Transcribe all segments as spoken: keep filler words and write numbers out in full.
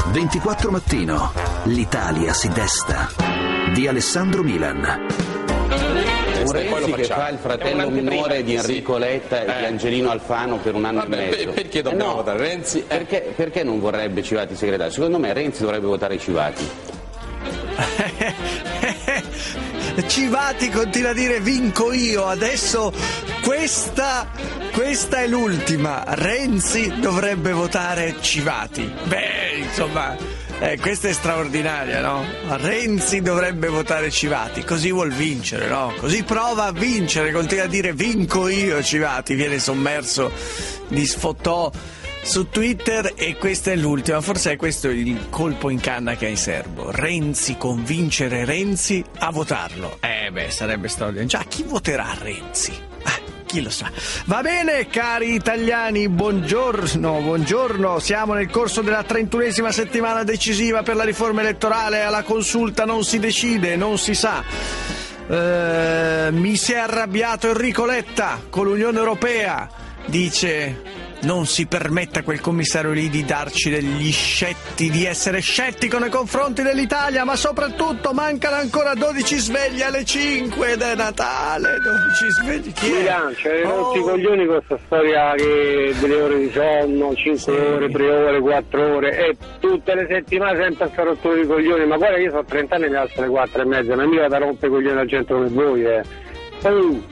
ventiquattro Mattino. L'Italia si desta. Di Alessandro Milan. Un Renzi che fa il fratello minore di Enrico Letta e eh. di Angelino Alfano per un anno Vabbè, e mezzo. perché dobbiamo eh no, votare Renzi? Eh. Perché, perché non vorrebbe Civati segretario? Secondo me Renzi dovrebbe votare Civati. Civati continua a dire vinco io, adesso questa, questa è l'ultima. Renzi dovrebbe votare Civati. Beh, insomma, eh, questa è straordinaria, no? Renzi dovrebbe votare Civati, così vuol vincere, no? Così prova a vincere, continua a dire vinco io Civati, viene sommerso di sfottò su Twitter e questa è l'ultima, forse è questo il colpo in canna che ha in serbo. Renzi, convincere Renzi a votarlo. Eh beh, sarebbe straordinario. Già, chi voterà Renzi? Eh, chi lo sa. Va bene, cari italiani, buongiorno, buongiorno. Siamo nel corso della trentunesima settimana decisiva per la riforma elettorale. Alla consulta non si decide, non si sa. Eh, mi si è arrabbiato Enrico Letta con l'Unione Europea. Dice: non si permetta quel commissario lì di darci degli scetti, di essere scettico nei confronti dell'Italia, ma soprattutto mancano ancora dodici sveglie alle cinque ed è Natale. Dodici sveglie, chi è? Milan, cioè, Oh. rotti i coglioni con questa storia che delle ore di sonno, cinque Sì. ore, tre ore, quattro ore, e tutte le settimane sempre a fare rotture di coglioni. Ma guarda, io sono trenta anni e mi alzo alle quattro e mezza, ma mica da rompere i coglioni a gente come voi, eh. Oh.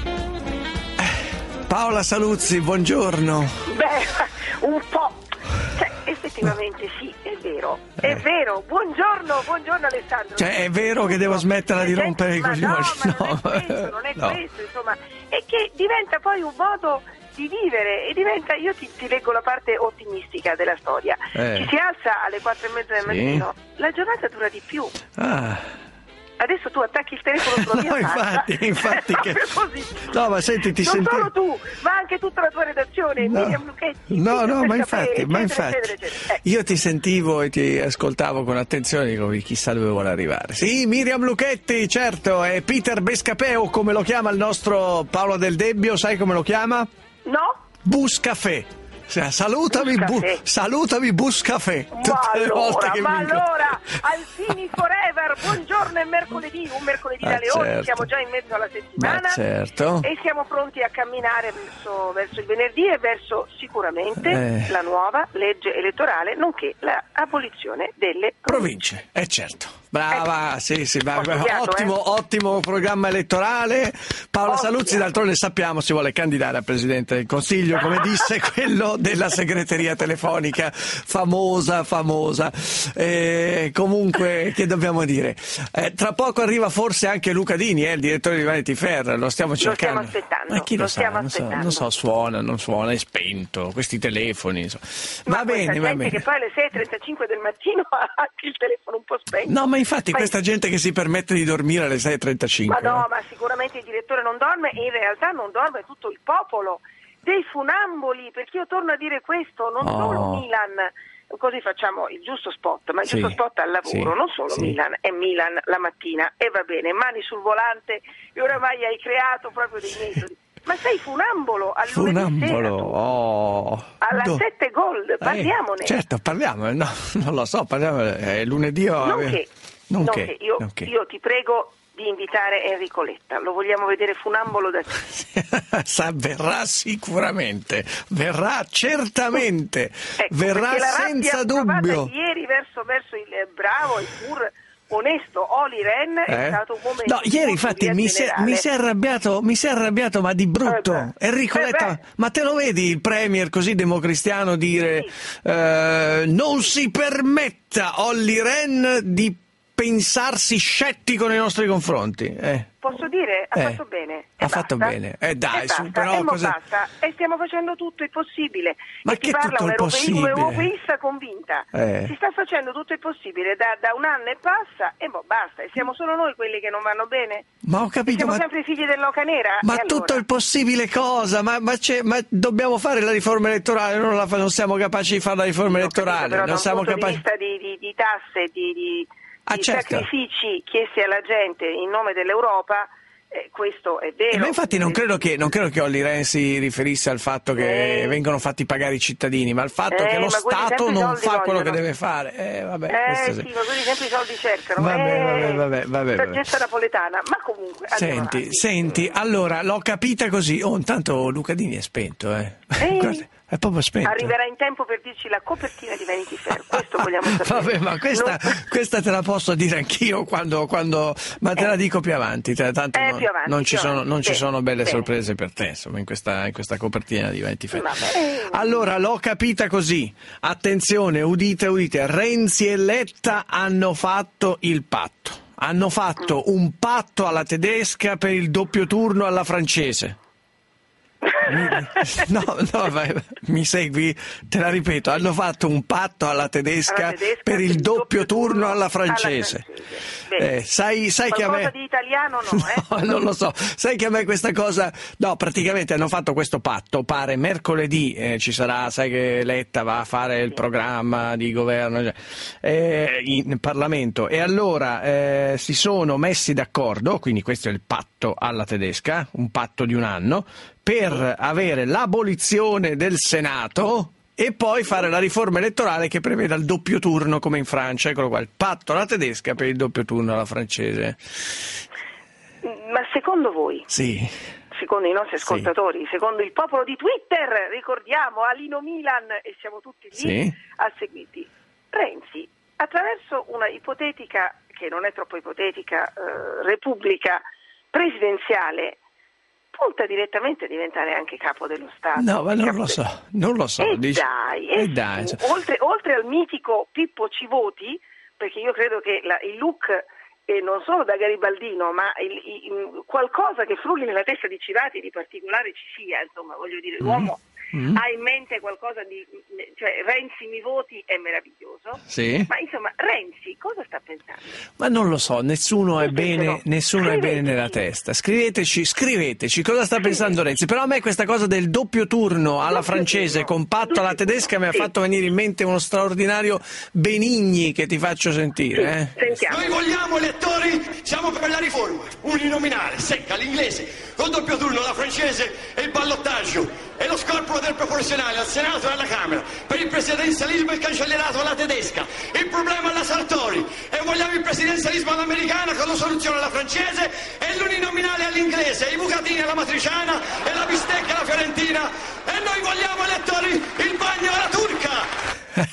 Paola Saluzzi, buongiorno. Beh, un po', cioè effettivamente sì, è vero, è vero. Buongiorno, buongiorno Alessandro. Cioè, è vero che devo smetterla di Cioè, rompere i ma coglioni? No, ma non è questo, non è No. questo, insomma, è che diventa poi un modo di vivere e diventa, io ti, ti leggo la parte ottimistica della storia. Eh. Ci si alza alle quattro e mezza del Sì. mattino, la giornata dura di più. Ah. Adesso tu attacchi il telefono sulla No, mia faccia. infatti, infatti che... Così. No, ma senti, ti non senti... solo tu, ma anche tutta la tua redazione, No. Miriam Lucchetti, No, Peter no, ma Pescapè, infatti, eccetera, ma infatti eccetera, eccetera. Eh. io ti sentivo e ti ascoltavo con attenzione, dico chissà dove vuole arrivare. Sì, Miriam Lucchetti, certo, è Peter Pescapè, o come lo chiama il nostro Paolo Del Debbio, sai come lo chiama? No? Buscafè. Cioè, salutami, bu- Buscafè. salutami Buscafè. Ma Tutte le volte allora, che ma mi incontro. allora, Alfini Forever, buongiorno, è mercoledì, un mercoledì Ah, dalle ore, certo. siamo già in mezzo alla settimana. Ma certo. E siamo pronti a camminare verso, verso il venerdì e verso sicuramente Eh. la nuova legge elettorale, nonché l'abolizione delle Province, è certo. Brava, Ecco. sì, sì, Ho brava. studiato, ottimo, eh. ottimo programma elettorale. Paola Ho Saluzzi, studiato. d'altronde sappiamo, si vuole candidare a Presidente del Consiglio, come disse quello della segreteria telefonica, famosa, famosa. Eh, comunque, che dobbiamo dire? Eh, tra poco arriva forse anche Luca Dini, eh, il direttore di Vanity Fair, lo stiamo cercando. Lo stiamo aspettando, Ma chi lo, lo sa? stiamo Non so, aspettando. non so, suona, non suona, è spento, questi telefoni. Insomma. Ma Va bene, questa va gente bene. che poi alle sei e trentacinque del mattino ha anche il telefono un po' spento. No, ma infatti Ma- questa gente che si permette di dormire alle sei e trentacinque. Ma no, ma sicuramente il direttore non dorme e in realtà non dorme tutto il popolo dei funamboli, perché io torno a dire questo, non Oh. solo Milan, così facciamo il giusto spot, ma il Sì, giusto spot al lavoro, sì, non solo sì. Milan, è Milan la mattina e va bene, mani sul volante e oramai hai creato proprio dei metodi. Ma sei funambolo al lunedì sera, Funambolo, tu. oh. Alla Do- sette Gold, parliamone. Eh, certo, parliamo, no, non lo so, parliamo, è lunedì o... Nonché, Nonché, nonché, io, nonché. io ti prego di invitare Enrico Letta, lo vogliamo vedere funambolo da te. Sa, verrà sicuramente, verrà certamente, Ecco, verrà perché la senza rabbia provata dubbio. ieri verso, verso il eh, bravo e pur onesto Oli Ren è Eh? stato un momento No, di ieri infatti follia mi si, è, generale. mi si è arrabbiato, mi si è arrabbiato, ma di brutto. Eh beh. Enrico Eh Letta, beh. ma te lo vedi il premier così democristiano dire Sì. eh, non si permetta Olli Ren di pensarsi scettico nei nostri confronti? Eh. Posso dire? Ha Eh, fatto bene. ha E fatto basta. bene. Eh, dai, e su, basta. però e mo cosa- basta. E stiamo facendo tutto il possibile. Ma e che ti parla tutto il un'europe- possibile? un'europeista convinta. Eh. Si sta facendo tutto il possibile da, da un anno e passa e mo basta. E siamo solo noi quelli che non vanno bene? Ma ho E capito, siamo ma... sempre i figli dell'oca nera? Ma E tutto allora? il possibile cosa? Ma, ma, c'è, ma dobbiamo fare la riforma elettorale, non, la fa- non siamo capaci di fare la riforma Ho capito, elettorale, però da non un siamo punto capaci... di vista di, di, di tasse, di, di, Ah, di certo. sacrifici chiesti alla gente in nome dell'Europa, Eh, questo è vero. Eh, ma infatti non credo che non credo che Olli Rehn si riferisse al fatto che eh. vengono fatti pagare i cittadini, ma al fatto eh, che lo Stato non fa vogliono. quello che deve fare. Eh, vabbè, eh sì, sì, ma quelli sempre i soldi cercano. Vabbè, eh, vabbè, vabbè, vabbè, vabbè. Saggezza napoletana, ma comunque. Senti, senti, allora l'ho capita così. Oh, intanto Lucadini è spento, eh. eh. Guarda, è proprio spento. Arriverà in tempo per dirci la copertina di Vanity Fair, questo vogliamo sapere. Vabbè, ma questa, non... questa te la posso dire anch'io quando, quando ma te eh. la dico più avanti, tanto eh, non, più avanti, non, ci, più sono, avanti. non ci sono belle Bene. sorprese per te, insomma, in questa, in questa copertina di Vanity Fair. Vabbè. Allora, l'ho capita così. Attenzione, udite, udite, Renzi e Letta hanno fatto il patto. Hanno fatto Mm. un patto alla tedesca per il doppio turno alla francese. No, no, vai, mi segui? Te la ripeto, hanno fatto un patto alla tedesca, alla tedesca per il doppio turno alla francese. Alla francese. Eh, sai, sai che a me... di italiano no, eh? No, non lo so. Sai che a me questa cosa... No, praticamente hanno fatto questo patto, pare mercoledì eh, ci sarà, sai che Letta va a fare il programma di governo cioè, eh, in Parlamento, e allora eh, si sono messi d'accordo, quindi questo è il patto alla tedesca, un patto di un anno, per avere l'abolizione del Senato e poi fare la riforma elettorale che preveda il doppio turno come in Francia. Eccolo qua, il patto alla tedesca per il doppio turno alla francese. Ma secondo voi? Sì. Secondo i nostri ascoltatori, sì. Secondo il popolo di Twitter, ricordiamo Alino Milan e siamo tutti lì sì. a seguirti. Renzi, attraverso una ipotetica, che non è troppo ipotetica, eh, repubblica presidenziale, punta direttamente a diventare anche capo dello Stato. No, ma non capo lo del... so, non lo so. E dici... dai, e e dai su, cioè... oltre, oltre al mitico Pippo Civoti, perché io credo che la, il look, eh, non solo da garibaldino, ma il, il, qualcosa che frulli nella testa di Civati di particolare ci sia, insomma, voglio dire, l'uomo mm. ha in mente qualcosa di... cioè Renzi mi voti è meraviglioso, sì. Ma insomma, Renzi cosa sta pensando? Ma non lo so, nessuno è bene, nessuno è bene nella testa. Scriveteci, scriveteci cosa sta pensando Renzi. Però a me questa cosa del doppio turno alla doppio francese turno. Con patto alla tedesca mi ha sì. fatto venire in mente uno straordinario Benigni che ti faccio sentire. Sì, eh. sentiamo. Noi vogliamo elettori, siamo per la riforma, uninominale, secca, l'inglese, col doppio turno alla francese e il ballottaggio e lo scorporo del proporzionale al Senato e alla Camera, per il presidenzialismo e il cancellerato alla tedesca, il problema alla Sartori, e vogliamo il presidenzialismo all'americana con la soluzione alla francese e l'uninominale all'inglese, i bucatini alla matriciana e la bistecca alla fiorentina, e noi vogliamo elettori il bagno alla turca.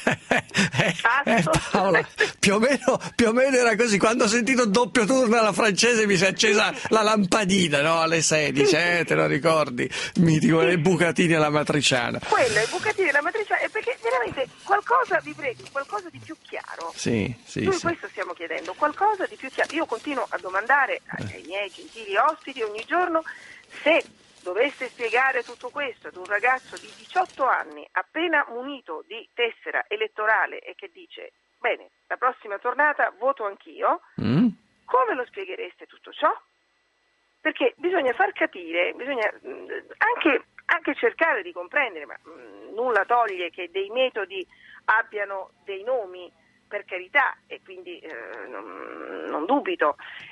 eh, Paola, più o, meno, più o meno era così. Quando ho sentito doppio turno alla francese mi si è accesa la lampadina, no? Alle sedici, eh, te lo ricordi? Mi dico le bucatini alla matriciana. Quello, i bucatini alla matriciana, è perché veramente qualcosa, vi prego, qualcosa di più chiaro. Sì, sì, Noi sì. questo stiamo chiedendo, qualcosa di più chiaro. Io continuo a domandare ai miei gentili ospiti ogni giorno se doveste spiegare tutto questo ad un ragazzo di diciotto anni appena munito di tessera elettorale e che dice bene, la prossima tornata voto anch'io, mm. come lo spieghereste tutto ciò? Perché bisogna far capire, bisogna anche, anche cercare di comprendere, ma mh, nulla toglie che dei metodi abbiano dei nomi, per carità, e quindi eh, non, non dubito,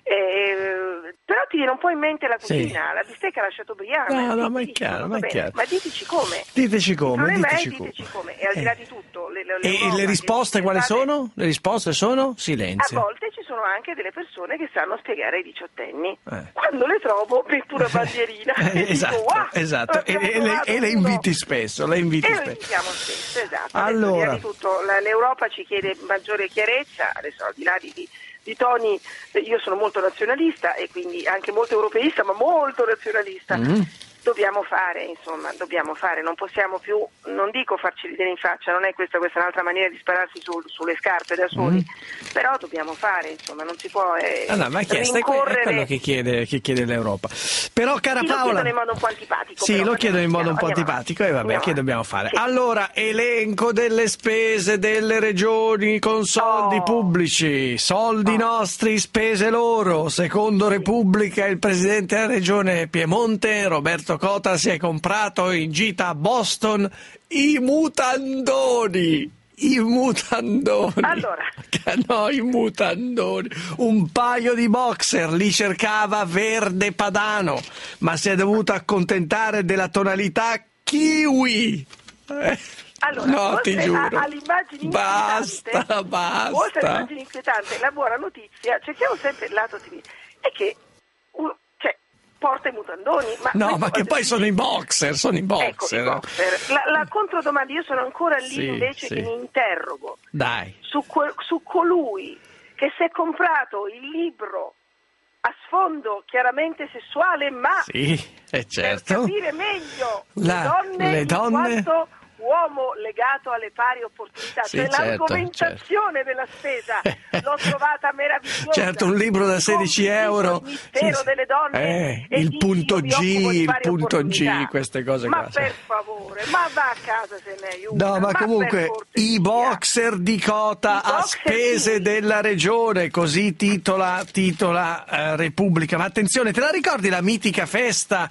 eh, però ti viene un po' in mente la cucina, sì. La bistecca alla Chateaubriand. No, no, ma è chiaro, ma è chiaro. Ma diteci come. Diteci come, Il diteci è, come. diteci come. E al di là di tutto, le, le, e le risposte quali state... sono? Le risposte sono silenzio. A volte ci sono anche delle persone che sanno spiegare ai diciottenni. Eh. Quando le trovo, metto una bandierina. eh, esatto, dico, wow, esatto. E, e, le, e le inviti spesso, le inviti e spesso. le invitiamo spesso, esatto. Allora. Di tutto, la, l'Europa ci chiede maggiore chiarezza. Adesso al di là di, di, di toni, io sono molto nazionalista e quindi anche molto europeista, ma molto nazionalista. Mm. Dobbiamo fare, insomma, dobbiamo fare, non possiamo più, non dico farci ridere in faccia, non è questa, questa è un'altra maniera di spararsi su, sulle scarpe da soli, mm. però dobbiamo fare, insomma, non si può eh, ah, no, ma è, chiesto, rincorrere... è quello che chiede, che chiede l'Europa. Però, cara sì, Paola... lo chiedono in modo un po' antipatico. Sì, però, lo chiedono in modo un po' antipatico e vabbè, andiamo che dobbiamo fare? Sì. Allora, elenco delle spese delle regioni con soldi oh. pubblici, soldi oh. nostri, spese loro. Secondo sì. Repubblica, il presidente della regione Piemonte, Roberto Cota, si è comprato in gita a Boston i mutandoni. i mutandoni. Allora. No, i mutandoni. Un paio di boxer li cercava verde padano, ma si è dovuto accontentare della tonalità kiwi. Eh. Allora, no, ti giuro. All'immagine basta, inquietante, basta. oltre all'immagine inquietante, la buona notizia, cerchiamo sempre il lato ottimista, è che uno, cioè, porta i mutandoni. Ma no, ma che poi sono i boxer, sono i boxer. Ecco, i boxer. La, la controdomanda, io sono ancora lì sì, invece sì. che mi interrogo. Dai. Su, que, su colui che si è comprato il libro a sfondo chiaramente sessuale, ma sì, è certo. per capire meglio la, le donne, le donne... in quanto uomo legato alle pari opportunità, sì, cioè certo, l'argomentazione certo. della spesa l'ho trovata meravigliosa. Certo, un libro da sedici euro, il mistero sì, delle donne, eh, il punto G, il punto G, queste cose ma qua. per favore, ma va a casa se ne hai una. No, ma, ma comunque i boxer di Cota I a boxer spese sì. della regione, così titola, titola eh, Repubblica. Ma attenzione, te la ricordi la mitica festa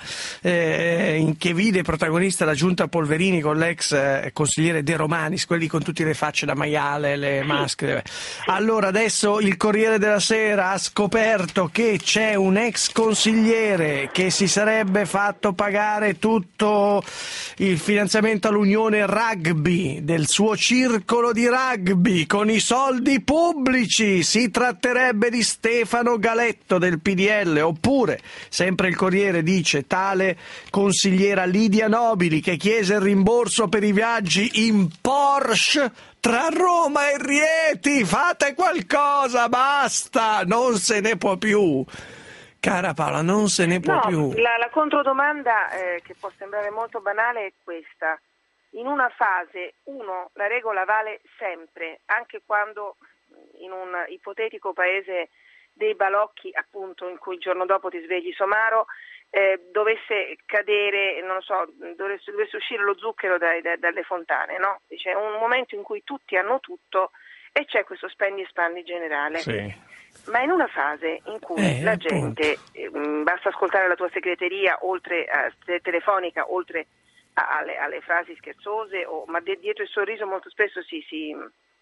eh, in che vide protagonista la Giunta Polverini con l'ex eh, consigliere De Romanis, quelli con tutte le facce da maiale, le sì. maschere. Allora adesso il Corriere della Sera ha scoperto che c'è un ex consigliere che si sarebbe fatto pagare tutto il finanziamento all'Unione Rugby del suo circolo di rugby con i soldi pubblici. Si tratterebbe di Stefano Galetto del P D L, oppure, sempre il Corriere dice, tale consigliera Lidia Nobili che chiese il rimborso per i viaggi in Porsche tra Roma e Rieti. Fate qualcosa, basta, non se ne può più. Cara Paola, non se ne può no, più. La, la controdomanda, eh, che può sembrare molto banale, è questa. In una fase, uno, la regola vale sempre, anche quando in un ipotetico paese dei balocchi, appunto, in cui il giorno dopo ti svegli somaro, eh, dovesse cadere, non so, dovesse, dovesse uscire lo zucchero dai, dai, dalle fontane, no? C'è un momento in cui tutti hanno tutto e c'è questo spendi e spandi generale. Sì. Ma in una fase in cui eh, la appunto. gente, eh, basta ascoltare la tua segreteria, oltre a, telefonica, oltre a, alle, alle frasi scherzose, o, ma de, dietro il sorriso molto spesso si, si,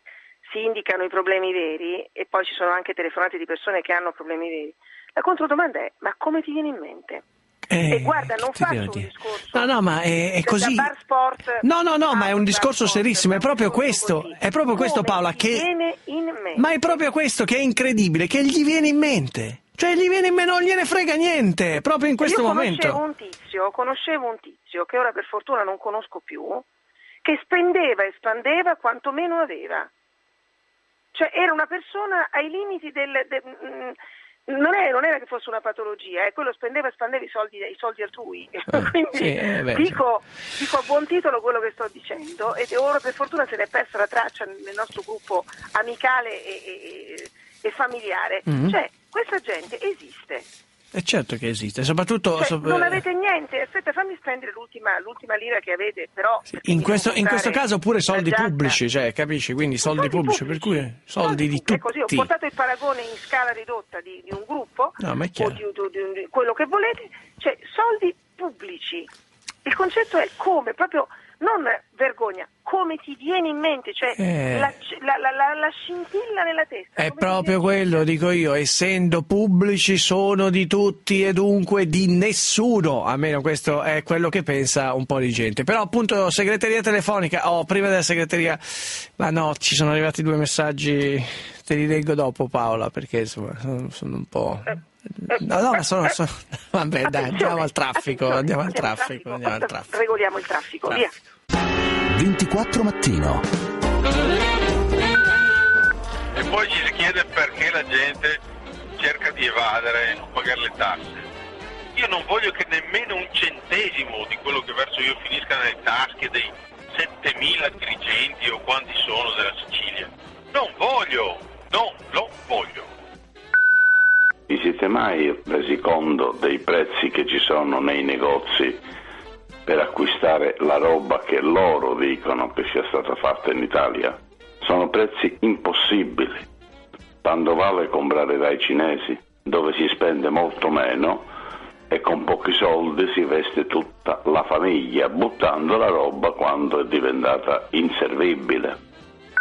si indicano i problemi veri, e poi ci sono anche telefonate di persone che hanno problemi veri. La controdomanda è: ma come ti viene in mente? Eh, e guarda, non faccio un dire? discorso no no ma è, è così da bar sport, no no no ma è un bar discorso sport, serissimo, è proprio un questo così. è proprio questo, Come Paola, ti che viene in mente? ma è proprio questo che è incredibile, che gli viene in mente, cioè gli viene in mente, non gliene frega niente proprio in questo Io momento. Conoscevo un tizio, conoscevo un tizio che ora per fortuna non conosco più, che spendeva e spandeva quanto meno aveva, cioè era una persona ai limiti del, del Non, è, non era che fosse una patologia, è quello spendeva e spandeva i soldi, i soldi altrui. Eh, Quindi sì, eh, beh, dico, dico a buon titolo quello che sto dicendo, e ora per fortuna se ne è persa la traccia nel nostro gruppo amicale e, e, e familiare. Mm-hmm. Cioè, questa gente esiste. È certo che esiste, soprattutto... Cioè, sop- non avete niente, aspetta, fammi spendere l'ultima, l'ultima lira che avete, però... In questo, in questo caso pure soldi giacca. pubblici, cioè, capisci? Quindi soldi, soldi pubblici, pubblici, per cui soldi, soldi di tutti. È così, ho portato il paragone in scala ridotta di, di un gruppo, no, ma è o di, di, di quello che volete, cioè soldi pubblici. Il concetto è come, proprio, non vergogna, come ti viene in mente, cioè eh. la, la, la, la, la scintilla nella testa. È proprio quello, dico io, essendo pubblici sono di tutti e dunque di nessuno, almeno questo è quello che pensa un po' di gente. Però appunto segreteria telefonica, oh, prima della segreteria, ma no, ci sono arrivati due messaggi, te li leggo dopo Paola, perché insomma sono, sono un po'... No, no, ma sono, sono... Vabbè, dai, andiamo al traffico, andiamo al traffico, andiamo al traffico. Regoliamo il traffico, traffico. Via. ventiquattro mattino. E poi gli si chiede perché la gente cerca di evadere e non pagare le tasse. Io non voglio che nemmeno un centesimo di quello che verso io finisca nelle tasche dei settemila dirigenti o quanti sono della Sicilia. Non voglio, non lo voglio. Vi siete mai resi conto dei prezzi che ci sono nei negozi per acquistare la roba che loro dicono che sia stata fatta in Italia? Sono prezzi impossibili. Tanto vale comprare dai cinesi, dove si spende molto meno e con pochi soldi si veste tutta la famiglia, buttando la roba quando è diventata inservibile.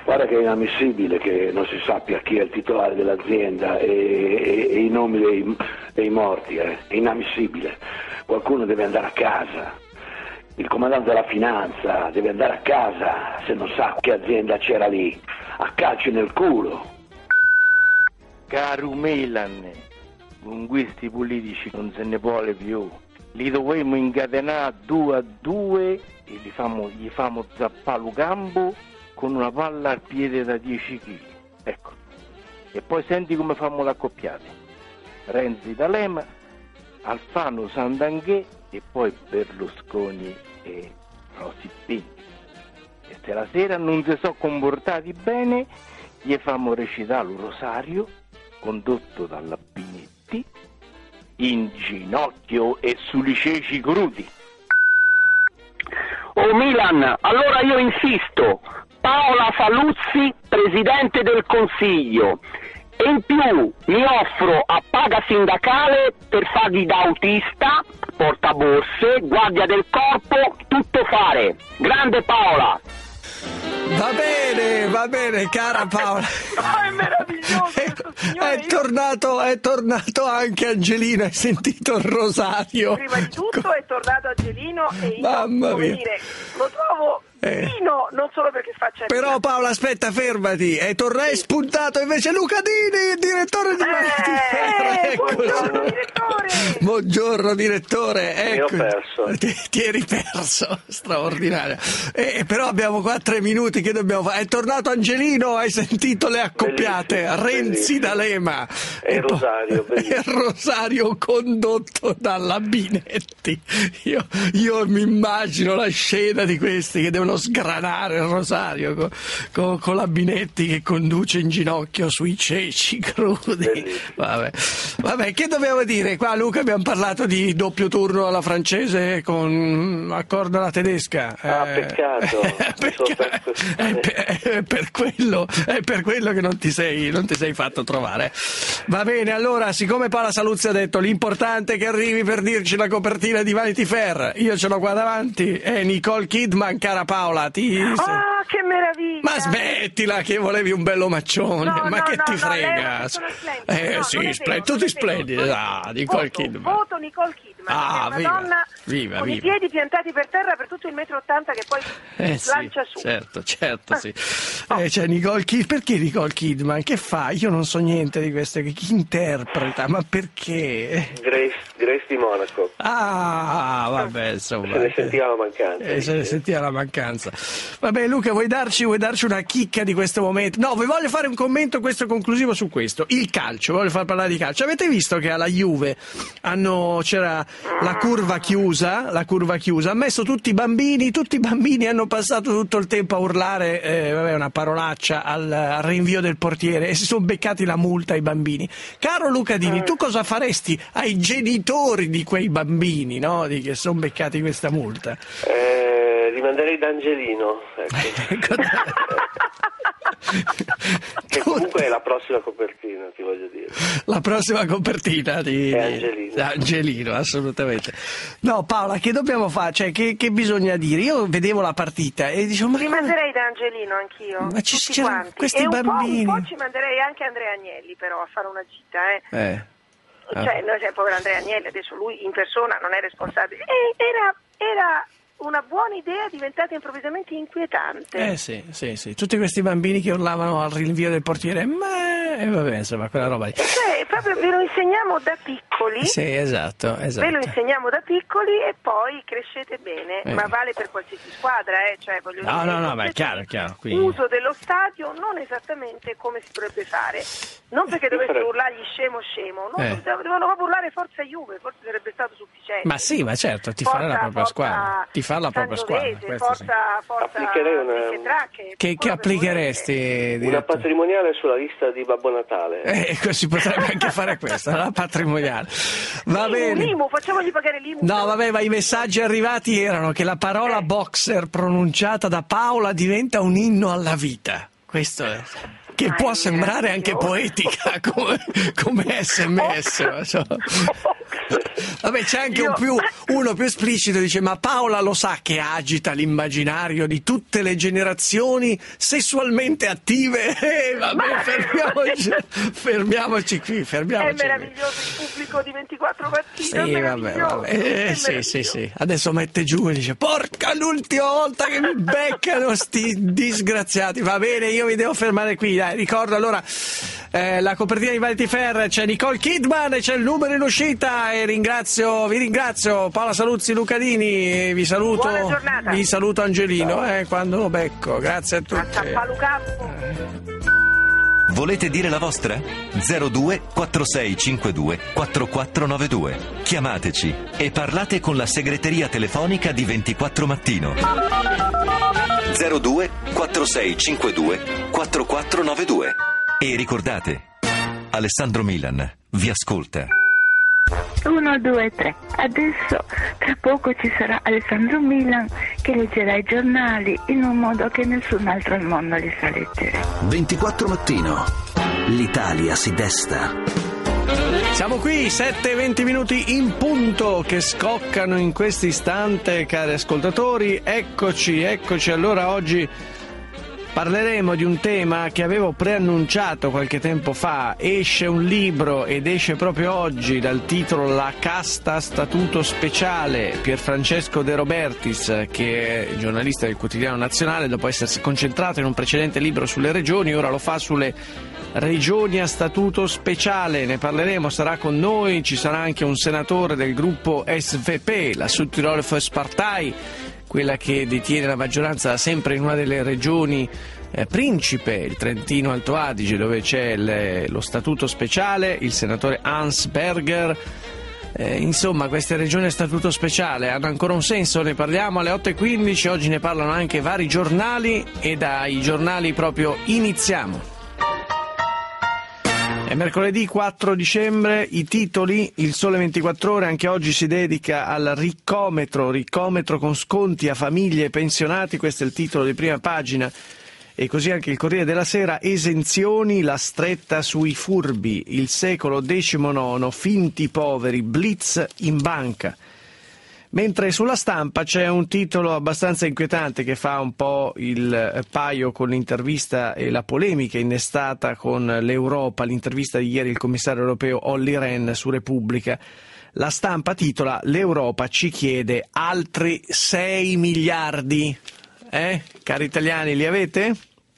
Guarda che è inammissibile che non si sappia chi è il titolare dell'azienda e, e, e i nomi dei, dei morti, eh. È inammissibile. Qualcuno deve andare a casa. Il comandante della finanza deve andare a casa se non sa che azienda c'era lì. A calci nel culo. Caro Milan, con questi politici non se ne vuole più. Li dovremmo incatenare due a due e li famo, gli famo zappare il campo con una palla al piede da dieci chili. Ecco. E poi senti come famo l'accoppiate. Renzi D'Alema, Alfano Santanchè e poi Berlusconi e Rossi Bindi. E se la sera non si sono comportati bene, gli famo recitare il rosario condotto dalla Binetti in ginocchio e sugli ceci crudi. Oh Milan, allora io insisto, Paola Saluzzi, Presidente del Consiglio, e in più mi offro a paga sindacale per fargli da autista, portaborse, guardia del corpo, tutto fare. Grande Paola! Va bene, va bene, cara Paola. Oh, è meraviglioso questo signore. È tornato, è tornato anche Angelino, hai sentito il rosario? Prima di tutto è tornato Angelino e io, Mamma come mia. dire, lo trovo Eh. fino, non solo perché faccia Però rima. Paola, aspetta, fermati. È tornato, è spuntato invece Luca Dini, il direttore di Vanity Fair. Eh, Eccoci. buongiorno direttore. Buongiorno direttore. Mi ho Ecco. perso. Ti, ti eri perso, straordinario. Eh, però abbiamo qua tre minuti che dobbiamo fare. È tornato Angelino, hai sentito le accoppiate? Bellissimo, Renzi bellissimo. D'Alema. E il poi- rosario, e il bellissimo. rosario condotto dalla Binetti. Io, io mi immagino la scena di questi che devono sgranare il rosario con, con- con la Binetti che conduce in ginocchio sui ceci crudi. Bellissimo. Vabbè. Vabbè, che dobbiamo dire? Qua Luca abbiamo parlato di doppio turno alla francese con accordo alla tedesca. Ah, peccato. peccato. È, per, è per quello, è per quello che non ti sei, non ti sei fatto trovare. Va bene, allora, siccome Paola Saluzzi ha detto l'importante è che arrivi per dirci la copertina di Vanity Fair, io ce l'ho qua davanti, è Nicole Kidman, cara Paola, ti... Ah, che meraviglia! Ma smettila che volevi un bello maccione, No, ma no, che no, ti no, frega? lei è una persona splendida. Eh No, sì, non è splen- vero, tutti non è vero. splendidi, ah, Nicole voto, Kidman. voto Nicole Kidman, Ah, che è viva, una donna viva, con i viva. piedi piantati per terra per tutto il metro ottanta che poi Eh si lancia sì, su. certo, certo, sì. Eh, cioè, Nicole Kid- perché Nicole Kidman? Che fa? Io non so niente di questo, chi interpreta, ma perché? Grace, Grace di Monaco. Ah, vabbè, insomma. Se ne sentiva la mancanza. Eh, se ne sentiva la mancanza. Vabbè, Luca, vuoi darci, vuoi darci una chicca di questo momento? No, vi voglio fare un commento questo conclusivo su questo. Il calcio, voglio far parlare di calcio. Avete visto che alla Juve hanno, c'era la curva chiusa, la curva chiusa, ha messo tutti i bambini, tutti i bambini hanno passato tutto il tempo a urlare, eh, vabbè, una parolaccia al, al rinvio del portiere e si sono beccati la multa ai bambini. Caro Luca Dini, tu cosa faresti ai genitori di quei bambini, no? Di che sono beccati questa multa? Eh, rimanderei da Angelino. Ecco. Che comunque è la prossima copertina, ti voglio dire. La prossima copertina di, È Angelino. di Angelino, assolutamente. No, Paola, che dobbiamo fare? Cioè, che, che bisogna dire? Io vedevo la partita e dicevo, ma, Li manderei da Angelino anch'io, Ma ci- tutti c'erano quanti. questi e un bambini. Po', un po' ci manderei anche Andrea Agnelli però a fare una gita, eh. eh. Ah. Cioè, noi siamo povero Andrea Agnelli, adesso lui in persona non è responsabile. E era, era una buona idea diventata improvvisamente inquietante. Eh sì, sì, sì, tutti questi bambini che urlavano al rinvio del portiere, ma eh, vabbè, insomma, quella roba lì. Cioè, proprio ve lo insegniamo da piccoli. Sì, esatto, esatto. Ve lo insegniamo da piccoli e poi crescete bene, Eh. ma vale per qualsiasi squadra, eh? Cioè, voglio No, dire, no, no, ma è qualsiasi chiaro, chiaro. Quindi... uso dello stadio non esattamente come si dovrebbe fare. Non perché dovessero urlargli scemo scemo, no, Eh. dovevano proprio urlare forza Juve, forse sarebbe stato sufficiente. Ma sì, ma certo, ti farà la Forza- propria forza squadra, ti fa la propria squadra. Sangiovese, Questo sì. forza, forza Applicherei una- Tracche, Che, che quello applicheresti? Una direttore? patrimoniale sulla lista di Babbo Natale. Ecco, si potrebbe anche fare questa, la patrimoniale. Va volete. bene. L'I M U, facciamogli pagare l'I M U. No, vabbè, ma i messaggi arrivati erano che la parola Eh. boxer pronunciata da Paola diventa un inno alla vita. Questo è. Che Ah, può è sembrare anche meraviglioso. poetica come, come S M S. non so. Vabbè, c'è anche Io... un più, uno più esplicito, dice: ma Paola lo sa che agita l'immaginario di tutte le generazioni sessualmente attive? Eh, vabbè, ma... fermiamoci, fermiamoci qui, fermiamoci. È meraviglioso il pubblico di ventiquattro Mattino. Sì, vabbè, vabbè. Eh, sì, sì, sì. Adesso mette giù e dice: porca, l'ultima volta che mi beccano sti disgraziati. Va bene, io mi devo fermare qui, dai. Ricordo allora eh, la copertina di Vanity Fair, c'è Nicole Kidman e c'è il numero in uscita, e ringrazio, vi ringrazio Paola Saluzzi, Lucadini, vi saluto. Buona giornata. Vi saluto Angelino, eh, quando lo becco. Grazie a tutti. A Palucampo. Volete dire la vostra? zero due quattro sei cinque due quattro quattro nove due. Chiamateci e parlate con la segreteria telefonica di ventiquattro Mattino. zero due quattro sei cinque due quattro quattro nove due. E ricordate, Alessandro Milan vi ascolta. uno, due, tre. Adesso tra poco ci sarà Alessandro Milan che leggerà i giornali in un modo che nessun altro al mondo li sa leggere. ventiquattro Mattino. L'Italia si desta. Siamo qui, sette e venti minuti in punto che scoccano in questo istante, cari ascoltatori. Eccoci, eccoci. Allora oggi parleremo di un tema che avevo preannunciato qualche tempo fa. Esce un libro ed esce proprio oggi dal titolo La casta statuto speciale. Pierfrancesco De Robertis, che è giornalista del Quotidiano Nazionale, dopo essersi concentrato in un precedente libro sulle regioni, ora lo fa sulle regioni a statuto speciale. Ne parleremo, sarà con noi, ci sarà anche un senatore del gruppo S V P, la Südtiroler Volkspartei, quella che detiene la maggioranza da sempre in una delle regioni eh, principe, il Trentino Alto Adige, dove c'è le, lo statuto speciale, il senatore Hans Berger. Eh, insomma, queste regioni a statuto speciale hanno ancora un senso? Ne parliamo alle otto e quindici, oggi ne parlano anche vari giornali e dai giornali proprio iniziamo. È mercoledì quattro dicembre, i titoli. Il Sole ventiquattro Ore anche oggi si dedica al riccometro, riccometro con sconti a famiglie e pensionati, questo è il titolo di prima pagina. E così anche il Corriere della Sera, esenzioni, la stretta sui furbi, il secolo diciannove, finti poveri, blitz in banca. Mentre sulla Stampa c'è un titolo abbastanza inquietante che fa un po' il paio con l'intervista e la polemica innestata con l'Europa, l'intervista di ieri il commissario europeo Olli Rehn su Repubblica. La Stampa titola: l'Europa ci chiede altri sei miliardi. Eh? Cari italiani, li avete?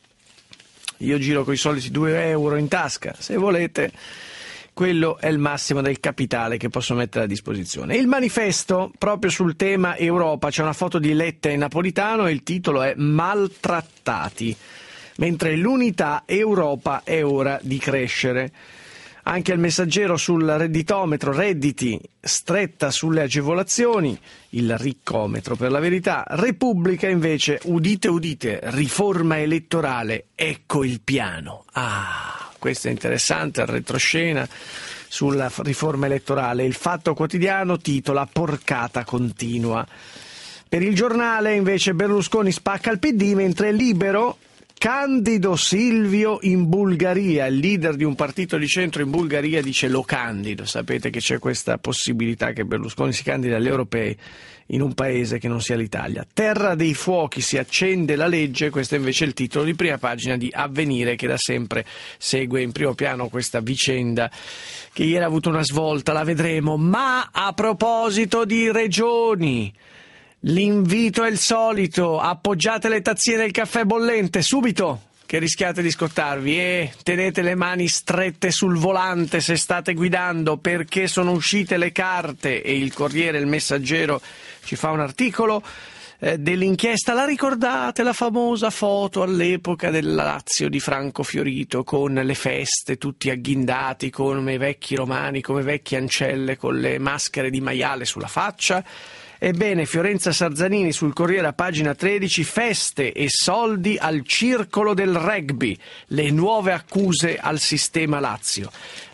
Io giro con i soliti due euro in tasca, se volete. Quello è il massimo del capitale che posso mettere a disposizione. Il Manifesto, proprio sul tema Europa, c'è una foto di Letta e Napolitano e il titolo è Maltrattati, mentre l'Unità, Europa è ora di crescere. Anche il Messaggero sul redditometro, redditi, stretta sulle agevolazioni, il riccometro per la verità. Repubblica invece, udite udite, riforma elettorale, ecco il piano. Ah... Questo è interessante, il retroscena sulla riforma elettorale. Il Fatto Quotidiano titola Porcata continua. Per il Giornale invece Berlusconi spacca il P D, mentre Libero, candido Silvio in Bulgaria. Il leader di un partito di centro in Bulgaria dice lo candido. Sapete che c'è questa possibilità che Berlusconi si candidi alle europee in un paese che non sia l'Italia. Terra dei fuochi, si accende la legge, questo è invece il titolo di prima pagina di Avvenire, che da sempre segue in primo piano questa vicenda che ieri ha avuto una svolta, la vedremo. Ma a proposito di regioni, l'invito è il solito: appoggiate le tazzine del caffè bollente subito, che rischiate di scottarvi, e tenete le mani strette sul volante se state guidando, perché sono uscite le carte. E il Corriere, il Messaggero ci fa un articolo eh, dell'inchiesta. La ricordate la famosa foto all'epoca del Lazio di Franco Fiorito con le feste, tutti agghindati come vecchi romani, come vecchie ancelle, con le maschere di maiale sulla faccia? Ebbene, Fiorenza Sarzanini sul Corriere a pagina tredici, feste e soldi al circolo del rugby, le nuove accuse al sistema Lazio.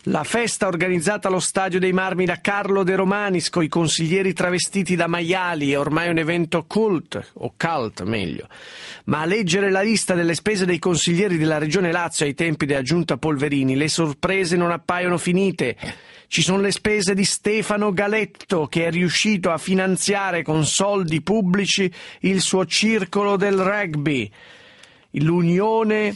La festa organizzata allo Stadio dei Marmi da Carlo De Romanis coi consiglieri travestiti da maiali è ormai un evento cult, o cult meglio. Ma a leggere la lista delle spese dei consiglieri della Regione Lazio ai tempi della giunta Polverini, le sorprese non appaiono finite. Ci sono le spese di Stefano Galetto, che è riuscito a finanziare con soldi pubblici il suo circolo del rugby, l'Unione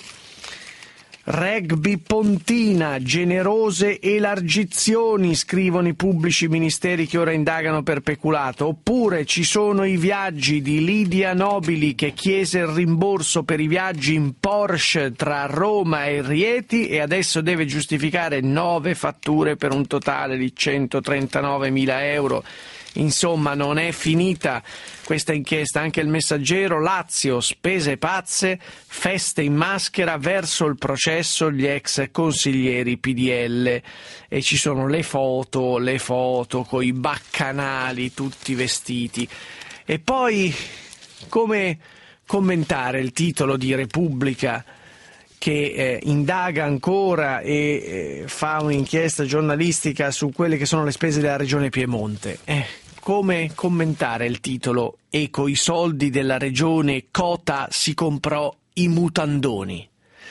Rugby Pontina, generose elargizioni, scrivono i pubblici ministeri che ora indagano per peculato. Oppure ci sono i viaggi di Lidia Nobili, che chiese il rimborso per i viaggi in Porsche tra Roma e Rieti e adesso deve giustificare nove fatture per un totale di centotrentanovemila euro. Insomma, non è finita questa inchiesta. Anche il Messaggero: Lazio, spese pazze, feste in maschera, verso il processo gli ex consiglieri P D L. E ci sono le foto, le foto con i baccanali tutti vestiti. E poi, come commentare il titolo di Repubblica che eh, indaga ancora e eh, fa un'inchiesta giornalistica su quelle che sono le spese della Regione Piemonte? Eh, come commentare il titolo "E coi soldi della Regione Cota si comprò i mutandoni"?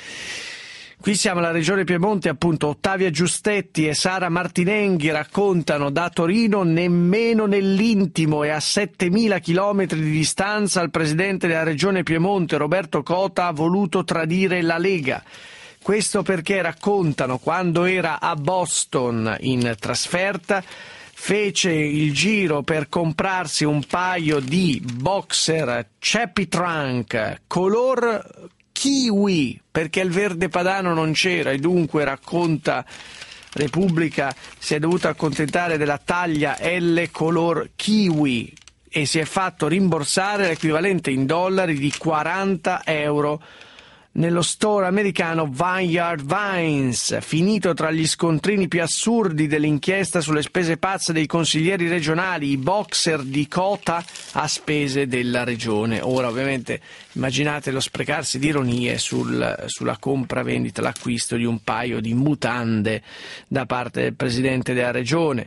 Qui siamo alla Regione Piemonte, appunto. Ottavia Giustetti e Sara Martinenghi raccontano: da Torino, nemmeno nell'intimo e a settemila chilometri di distanza, il presidente della Regione Piemonte, Roberto Cota, ha voluto tradire la Lega. Questo perché, raccontano, quando era a Boston in trasferta, fece il giro per comprarsi un paio di boxer Chappy Trunk color kiwi, perché il verde padano non c'era e dunque, racconta Repubblica, si è dovuto accontentare della taglia L color kiwi e si è fatto rimborsare l'equivalente in dollari di quaranta euro nello store americano Vineyard Vines. Finito tra gli scontrini più assurdi dell'inchiesta sulle spese pazze dei consiglieri regionali, i boxer di Cota a spese della regione. Ora, ovviamente, immaginate lo sprecarsi di ironie sul, sulla compravendita, l'acquisto di un paio di mutande da parte del presidente della regione.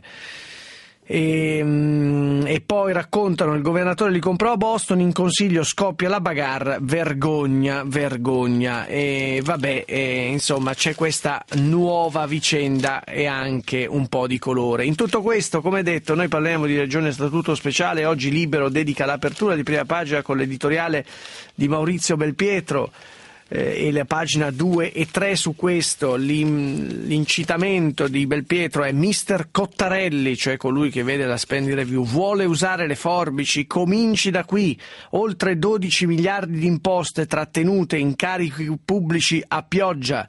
E, e poi raccontano: il governatore li comprò a Boston, in consiglio scoppia la bagarre, vergogna, vergogna. E vabbè, e, insomma, c'è questa nuova vicenda e anche un po' di colore. In tutto questo, come detto, noi parliamo di Regione a Statuto Speciale. Oggi Libero dedica l'apertura di prima pagina con l'editoriale di Maurizio Belpietro, e la pagina due e tre su questo. L'incitamento di Belpietro è: mister Cottarelli, cioè colui che vede la spending review, vuole usare le forbici, cominci da qui. Oltre dodici miliardi di imposte trattenute, incarichi pubblici a pioggia.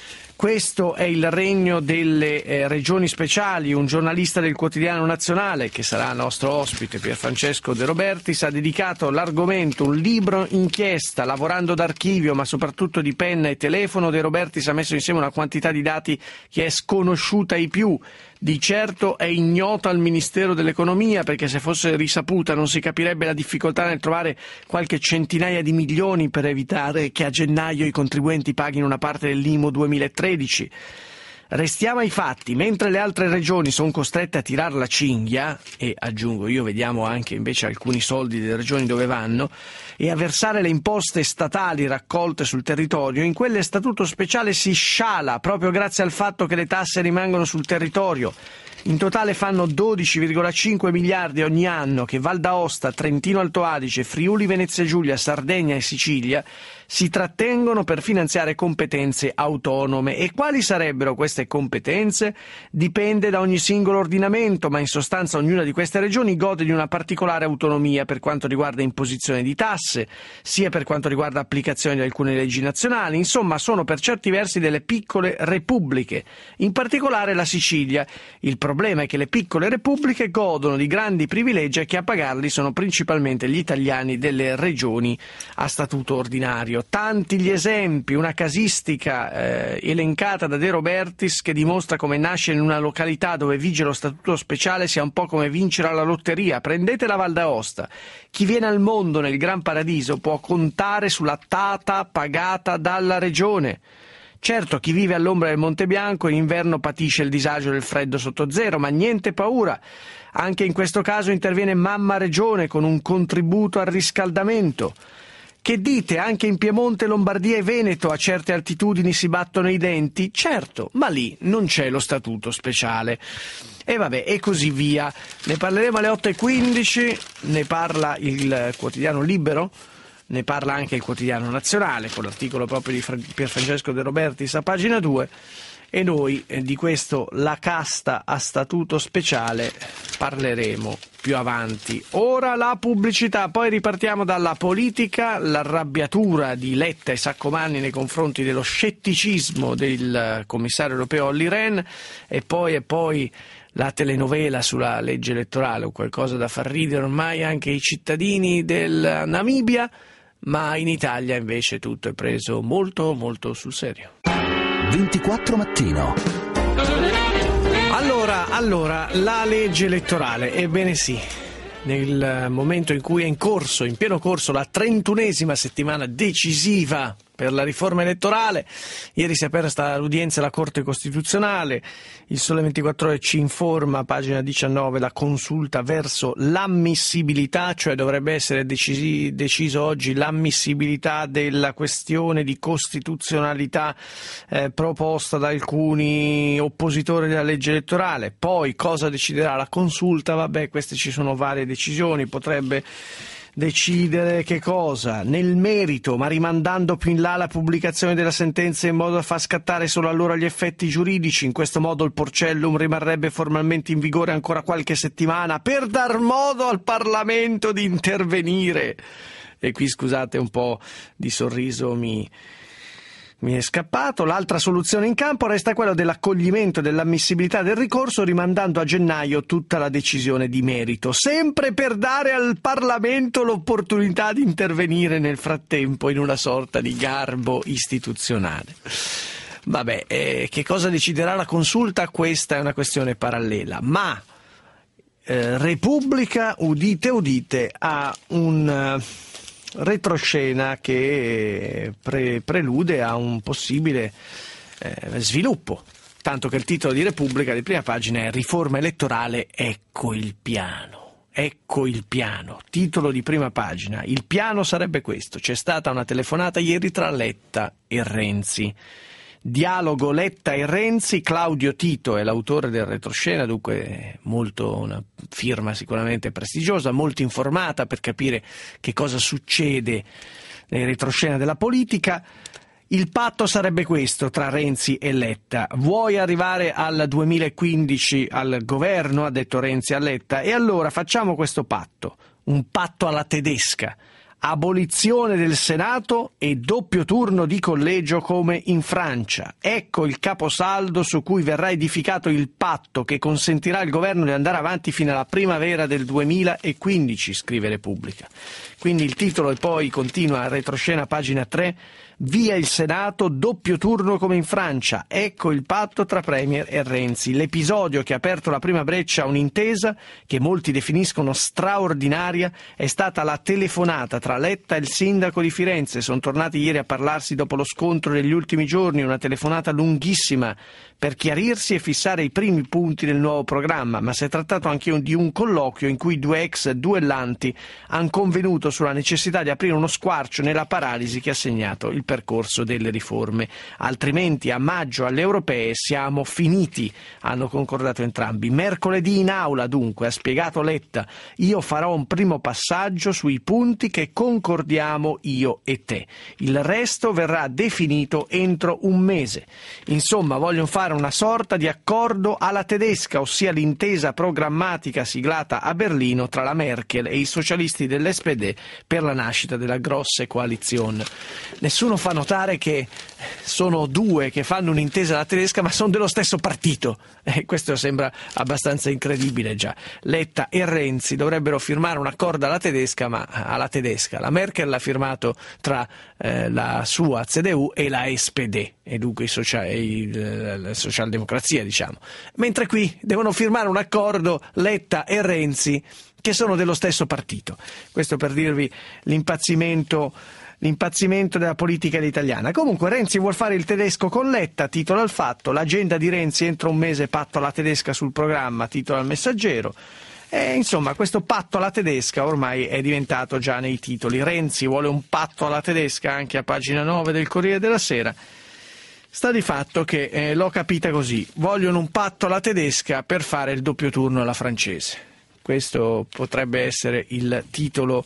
Questo è il regno delle eh, regioni speciali. Un giornalista del Quotidiano Nazionale, che sarà nostro ospite, Pierfrancesco De Robertis, ha dedicato l'argomento un libro inchiesta, lavorando d'archivio ma soprattutto di penna e telefono. De Robertis ha messo insieme una quantità di dati che è sconosciuta ai più. Di certo è ignota al Ministero dell'Economia, perché se fosse risaputa non si capirebbe la difficoltà nel trovare qualche centinaia di milioni per evitare che a gennaio i contribuenti paghino una parte dell'I M U duemilatredici. Restiamo ai fatti: mentre le altre regioni sono costrette a tirar la cinghia, e aggiungo io, vediamo anche invece alcuni soldi delle regioni dove vanno, e a versare le imposte statali raccolte sul territorio, in quelle a statuto speciale si sciala proprio grazie al fatto che le tasse rimangono sul territorio. In totale fanno dodici virgola cinque miliardi ogni anno che Val d'Aosta, Trentino Alto Adige, Friuli Venezia Giulia, Sardegna e Sicilia si trattengono per finanziare competenze autonome. E quali sarebbero queste competenze? Dipende da ogni singolo ordinamento, ma in sostanza ognuna di queste regioni gode di una particolare autonomia per quanto riguarda imposizione di tasse, sia per quanto riguarda applicazione di alcune leggi nazionali. Insomma, sono per certi versi delle piccole repubbliche, in particolare la Sicilia. Il Il problema è che le piccole repubbliche godono di grandi privilegi e che a pagarli sono principalmente gli italiani delle regioni a statuto ordinario. Tanti gli esempi, una casistica eh, elencata da De Robertis che dimostra come nascere in una località dove vige lo statuto speciale sia un po' come vincere alla lotteria. Prendete la Val d'Aosta. Chi viene al mondo nel Gran Paradiso può contare sulla tata pagata dalla regione. Certo, chi vive all'ombra del Monte Bianco in inverno patisce il disagio del freddo sotto zero, ma niente paura. Anche in questo caso interviene Mamma Regione con un contributo al riscaldamento. Che dite, anche in Piemonte, Lombardia e Veneto a certe altitudini si battono i denti? Certo, ma lì non c'è lo statuto speciale. E vabbè, e così via. Ne parleremo alle otto e quindici, ne parla il quotidiano Libero, ne parla anche il quotidiano Nazionale, con l'articolo proprio di Pierfrancesco De Robertis a pagina due, e noi eh, di questo La casta a statuto speciale parleremo più avanti. Ora la pubblicità, poi ripartiamo dalla politica, l'arrabbiatura di Letta e Saccomanni nei confronti dello scetticismo del commissario europeo Olli Rehn, e poi e poi la telenovela sulla legge elettorale, o qualcosa da far ridere ormai anche i cittadini del Namibia, ma in Italia invece tutto è preso molto molto sul serio. ventiquattro Mattino. Allora, allora, la legge elettorale, ebbene sì, nel momento in cui è in corso, in pieno corso, la trentunesima settimana decisiva per la riforma elettorale. Ieri si è aperta l'udienza alla Corte Costituzionale, il Sole ventiquattro Ore ci informa, pagina diciannove, la consulta verso l'ammissibilità, cioè dovrebbe essere decisi, deciso oggi l'ammissibilità della questione di costituzionalità eh, proposta da alcuni oppositori della legge elettorale. Poi cosa deciderà la consulta? Vabbè, queste ci sono varie decisioni, potrebbe decidere che cosa? Nel merito, ma rimandando più in là la pubblicazione della sentenza in modo da far scattare solo allora gli effetti giuridici. In questo modo il Porcellum rimarrebbe formalmente in vigore ancora qualche settimana per dar modo al Parlamento di intervenire. E qui, scusate, un po' di sorriso mi... mi è scappato. L'altra soluzione in campo resta quella dell'accoglimento dell'ammissibilità del ricorso, rimandando a gennaio tutta la decisione di merito, sempre per dare al Parlamento l'opportunità di intervenire nel frattempo in una sorta di garbo istituzionale. Vabbè, eh, che cosa deciderà la consulta? Questa è una questione parallela, ma eh, Repubblica, udite udite, ha un... Uh, retroscena che pre- prelude a un possibile eh, sviluppo, tanto che il titolo di Repubblica di prima pagina è Riforma elettorale, ecco il piano. Ecco il piano, titolo di prima pagina. Il piano sarebbe questo: c'è stata una telefonata ieri tra Letta e Renzi. Dialogo Letta e Renzi, Claudio Tito è l'autore del retroscena, dunque molto, una firma sicuramente prestigiosa, molto informata per capire che cosa succede nel retroscena della politica. Il patto sarebbe questo tra Renzi e Letta: vuoi arrivare al duemilaquindici al governo, ha detto Renzi a Letta, e allora facciamo questo patto, un patto alla tedesca. Abolizione del Senato e doppio turno di collegio come in Francia. Ecco il caposaldo su cui verrà edificato il patto che consentirà al governo di andare avanti fino alla primavera del duemilaquindici, scrive Repubblica. Quindi il titolo, e poi continua a retroscena, pagina tre, via il Senato, doppio turno come in Francia, ecco il patto tra Premier e Renzi. L'episodio che ha aperto la prima breccia a un'intesa che molti definiscono straordinaria è stata la telefonata tra Letta e il sindaco di Firenze. Sono tornati ieri a parlarsi dopo lo scontro degli ultimi giorni, una telefonata lunghissima per chiarirsi e fissare i primi punti del nuovo programma, ma si è trattato anche di un colloquio in cui due ex duellanti hanno convenuto sulla necessità di aprire uno squarcio nella paralisi che ha segnato il percorso delle riforme. Altrimenti a maggio alle europee siamo finiti, hanno concordato entrambi. Mercoledì in aula, dunque, ha spiegato Letta, io farò un primo passaggio sui punti che concordiamo io e te. Il resto verrà definito entro un mese. Insomma, vogliono fare una sorta di accordo alla tedesca, ossia l'intesa programmatica siglata a Berlino tra la Merkel e i socialisti dell'S P D per la nascita della grosse coalizione. Nessuno fa notare che sono due che fanno un'intesa alla tedesca, ma sono dello stesso partito. E questo sembra abbastanza incredibile già. Letta e Renzi dovrebbero firmare un accordo alla tedesca, ma alla tedesca. La Merkel l'ha firmato tra eh, la sua C D U e la S P D, e dunque i sociali, la socialdemocrazia, diciamo. Mentre qui devono firmare un accordo Letta e Renzi che sono dello stesso partito. Questo per dirvi l'impazzimento l'impazzimento della politica italiana. Comunque Renzi vuol fare il tedesco con Letta, titola il Fatto, l'agenda di Renzi entro un mese patto alla tedesca sul programma, titola il Messaggero. E insomma questo patto alla tedesca ormai è diventato già nei titoli. Renzi vuole un patto alla tedesca anche a pagina nove del Corriere della Sera. Sta di fatto che eh, l'ho capita così, vogliono un patto alla tedesca per fare il doppio turno alla francese. Questo potrebbe essere il titolo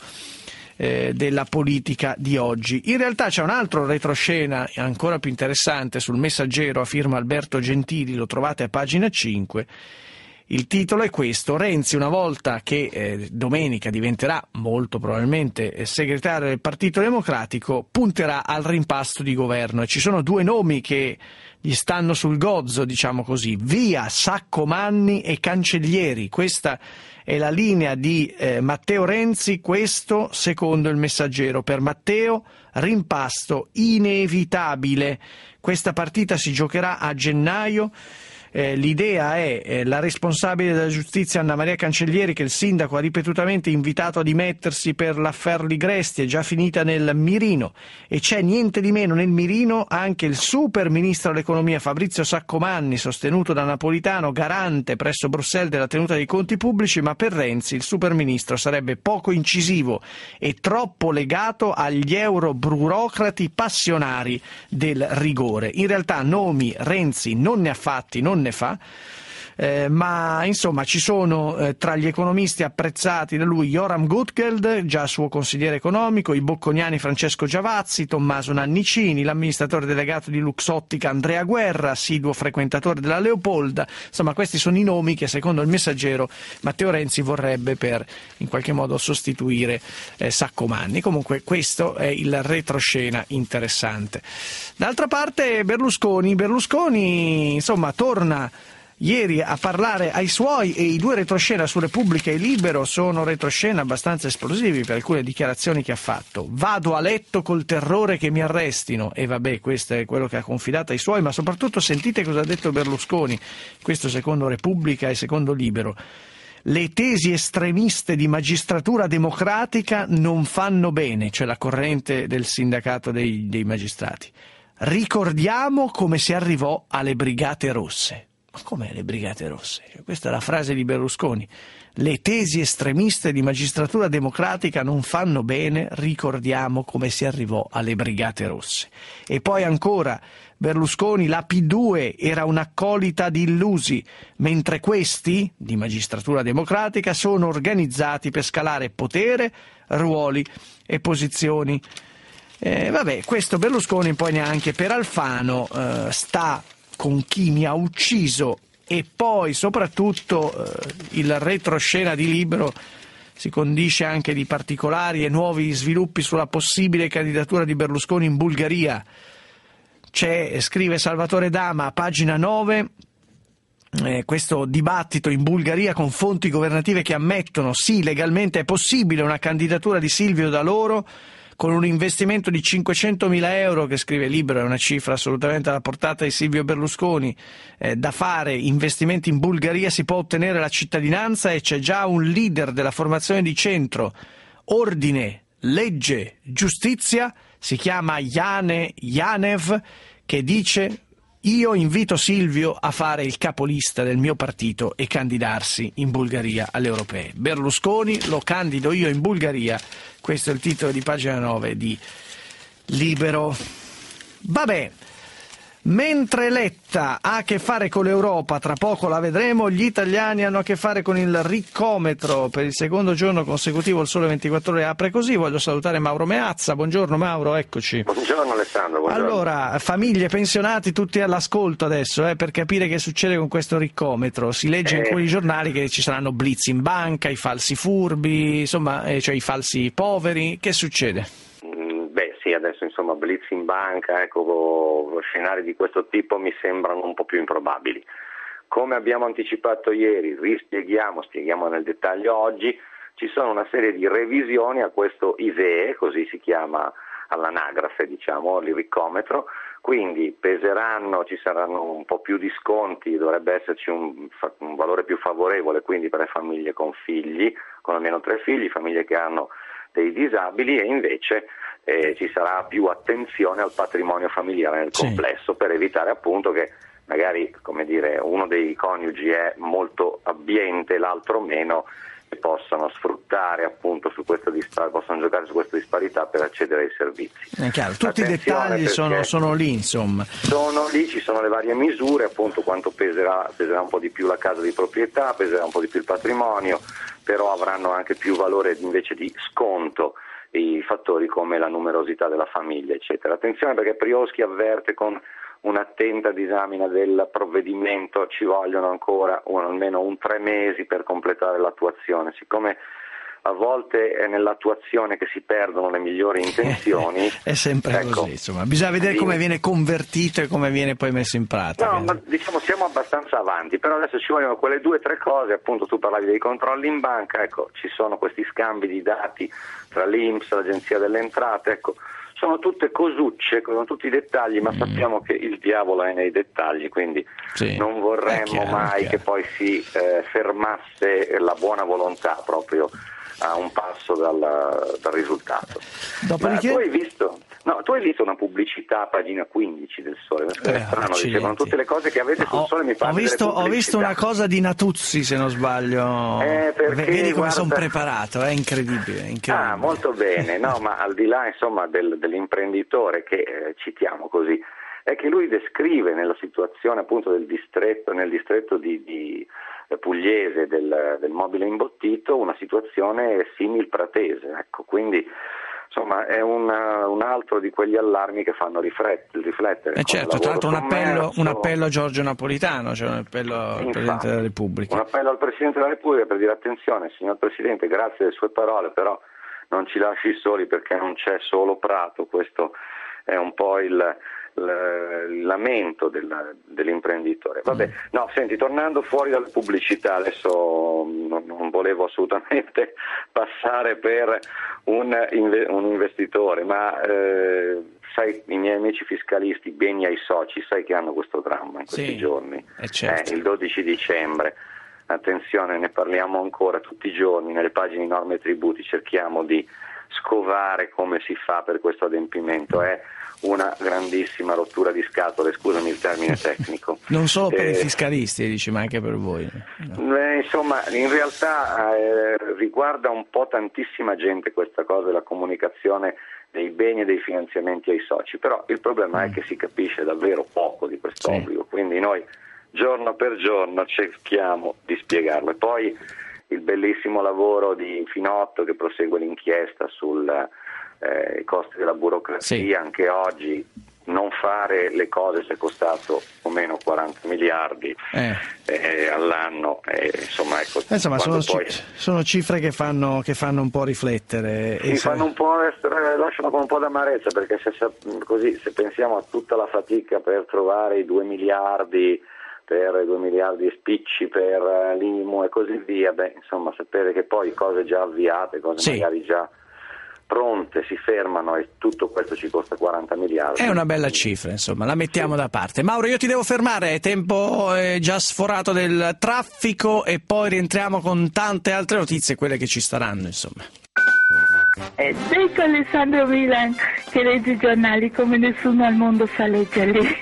Eh, della politica di oggi. In realtà c'è un altro retroscena ancora più interessante sul Messaggero a firma Alberto Gentili, lo trovate a pagina cinque. Il titolo è questo: Renzi, una volta che eh, domenica diventerà molto probabilmente eh, segretario del Partito Democratico, punterà al rimpasto di governo, e ci sono due nomi che gli stanno sul gozzo, diciamo così: via Saccomanni e Cancellieri. Questa è la linea di eh, Matteo Renzi, questo secondo il Messaggero. Per Matteo rimpasto inevitabile. Questa partita si giocherà a gennaio. Eh, l'idea è eh, la responsabile della giustizia Anna Maria Cancellieri, che il sindaco ha ripetutamente invitato a dimettersi per l'affaire Ligresti, è già finita nel mirino, e c'è niente di meno nel mirino anche il super ministro dell'economia Fabrizio Saccomanni, sostenuto da Napolitano, garante presso Bruxelles della tenuta dei conti pubblici, ma per Renzi il super ministro sarebbe poco incisivo e troppo legato agli euroburocrati passionari del rigore. In realtà nomi Renzi non ne ha fatti, non ne fa, eh, ma insomma ci sono eh, tra gli economisti apprezzati da lui Joram Gutgeld, già suo consigliere economico, i bocconiani Francesco Giavazzi, Tommaso Nannicini, l'amministratore delegato di Luxottica Andrea Guerra, assiduo frequentatore della Leopolda. Insomma, questi sono i nomi che secondo il Messaggero Matteo Renzi vorrebbe per in qualche modo sostituire eh, Saccomanni. Comunque questo è il retroscena interessante. D'altra parte Berlusconi, Berlusconi insomma torna ieri a parlare ai suoi, e i due retroscena su Repubblica e Libero sono retroscena abbastanza esplosivi per alcune dichiarazioni che ha fatto. Vado a letto col terrore che mi arrestino, e vabbè, questo è quello che ha confidato ai suoi, ma soprattutto sentite cosa ha detto Berlusconi, questo secondo Repubblica e secondo Libero. Le tesi estremiste di magistratura democratica non fanno bene, cioè la corrente del sindacato dei, dei magistrati. Ricordiamo come si arrivò alle Brigate Rosse. Ma com'è le Brigate Rosse? Questa è la frase di Berlusconi. Le tesi estremiste di magistratura democratica non fanno bene, ricordiamo come si arrivò alle Brigate Rosse. E poi ancora Berlusconi, la P due era un'accolita di illusi, mentre questi, di magistratura democratica, sono organizzati per scalare potere, ruoli e posizioni. Eh, vabbè, questo Berlusconi poi neanche per Alfano eh, sta con chi mi ha ucciso, e poi soprattutto eh, il retroscena di Libero si condisce anche di particolari e nuovi sviluppi sulla possibile candidatura di Berlusconi in Bulgaria. C'è, scrive Salvatore Dama a pagina nove, eh, questo dibattito in Bulgaria con fonti governative che ammettono sì, legalmente è possibile una candidatura di Silvio da loro, con un investimento di cinquecentomila euro, che scrive Libero è una cifra assolutamente alla portata di Silvio Berlusconi, eh, da fare investimenti in Bulgaria si può ottenere la cittadinanza, e c'è già un leader della formazione di centro, ordine, legge, giustizia, si chiama Jane Janev, che dice: io invito Silvio a fare il capolista del mio partito e candidarsi in Bulgaria alle europee. Berlusconi lo candido io in Bulgaria. Questo è il titolo di pagina nove di Libero. Vabbè, mentre Letta ha a che fare con l'Europa, tra poco la vedremo, gli italiani hanno a che fare con il riccometro. Per il secondo giorno consecutivo il Sole ventiquattro Ore apre così. Voglio salutare Mauro Meazza. Buongiorno Mauro, eccoci. Buongiorno Alessandro. Buongiorno. Allora, famiglie, pensionati, tutti all'ascolto adesso eh, per capire che succede con questo riccometro. Si legge eh. in quei giornali che ci saranno blitz in banca, i falsi furbi, insomma, eh, cioè i falsi poveri. Che succede? Sì, adesso insomma blitz in banca, ecco, scenari di questo tipo mi sembrano un po' più improbabili. Come abbiamo anticipato ieri, rispieghiamo, spieghiamo nel dettaglio oggi, ci sono una serie di revisioni a questo I S E E, così si chiama all'anagrafe, diciamo, il riccometro, quindi peseranno, ci saranno un po' più di sconti, dovrebbe esserci un, un valore più favorevole quindi per le famiglie con figli, con almeno tre figli, famiglie che hanno dei disabili, e invece eh, ci sarà più attenzione al patrimonio familiare nel sì. complesso, per evitare appunto che magari, come dire, uno dei coniugi è molto abbiente, l'altro meno, e possano sfruttare appunto su questa disparità, possono giocare su questa disparità per accedere ai servizi. È chiaro, tutti Attenzione, i dettagli sono, sono lì, insomma. Sono lì, ci sono le varie misure, appunto quanto peserà, peserà un po' di più la casa di proprietà, peserà un po' di più il patrimonio, però avranno anche più valore invece di sconto i fattori come la numerosità della famiglia, eccetera. Attenzione, perché Prioschi avverte: con un'attenta disamina del provvedimento ci vogliono ancora un, almeno un tre mesi per completare l'attuazione. Siccome a volte è nell'attuazione che si perdono le migliori intenzioni. È sempre ecco, così, insomma, bisogna vedere come viene convertito e come viene poi messo in pratica. No, ma diciamo siamo abbastanza avanti, però adesso ci vogliono quelle due o tre cose, appunto tu parlavi dei controlli in banca, ecco, ci sono questi scambi di dati tra l'I N P S e l'Agenzia delle Entrate, ecco, sono tutte cosucce, sono tutti dettagli, ma mm. sappiamo che il diavolo è nei dettagli, quindi sì. non vorremmo chiaro, mai che poi si eh, fermasse la buona volontà proprio a un passo dal, dal risultato. Dopodiché... Ma tu hai visto? No, tu hai visto una pubblicità a pagina quindici del Sole? È eh, strano, dicevano tutte le cose che avete sul ho, Sole, mi pare. Ho visto, ho visto una cosa di Natuzzi, se non sbaglio. Eh, perché, Vedi come guarda... sono preparato, è incredibile, incredibile. Ah, molto bene, no, ma al di là insomma del, dell'imprenditore che eh, citiamo così, è che lui descrive nella situazione appunto del distretto, nel distretto di, di pugliese del, del mobile imbottito, una situazione simil pratese, ecco, quindi insomma è una, un altro di quegli allarmi che fanno riflettere. riflettere eh certo, tra l'altro un appello, un appello a Giorgio Napolitano, cioè un appello al Infatti, Presidente della Repubblica. Un appello al Presidente della Repubblica per dire: attenzione signor Presidente, grazie delle sue parole, però non ci lasci soli perché non c'è solo Prato, questo è un po' il il lamento della, dell'imprenditore. Vabbè, no, senti, tornando fuori dalle pubblicità, adesso non, non volevo assolutamente passare per un, un investitore, ma eh, sai, i miei amici fiscalisti, beni ai soci, sai che hanno questo dramma in questi sì, giorni, certo. eh, il dodici dicembre. Attenzione, ne parliamo ancora tutti i giorni, nelle pagine norme e tributi cerchiamo di scovare come si fa per questo adempimento. È una grandissima rottura di scatole, scusami il termine tecnico. Non solo per eh, i fiscalisti, dici, ma anche per voi. No. Eh, insomma, in realtà eh, riguarda un po' tantissima gente questa cosa della comunicazione dei beni e dei finanziamenti ai soci, però il problema mm. è che si capisce davvero poco di questo sì. obbligo, quindi noi giorno per giorno cerchiamo di spiegarlo. E poi il bellissimo lavoro di Finotto che prosegue l'inchiesta sul Eh, i costi della burocrazia, sì. anche oggi non fare le cose se è costato o meno quaranta miliardi eh. Eh, all'anno, eh, insomma, ecco, insomma sono, poi... ci, sono cifre che fanno, che fanno un po' riflettere sì, e fanno se... un po' essere, lasciano con un po' d'amarezza, perché se, se, così, se pensiamo a tutta la fatica per trovare i due miliardi per i due miliardi e spicci per l'I M U e così via, beh, insomma, sapere che poi cose già avviate, cose sì. magari già pronte si fermano e tutto questo ci costa quaranta miliardi. È una bella cifra, insomma, la mettiamo sì. da parte. Mauro, io ti devo fermare, è tempo eh, già sforato del traffico e poi rientriamo con tante altre notizie, quelle che ci staranno, insomma. Ed ecco Alessandro Milan che legge i giornali come nessuno al mondo sa leggerli.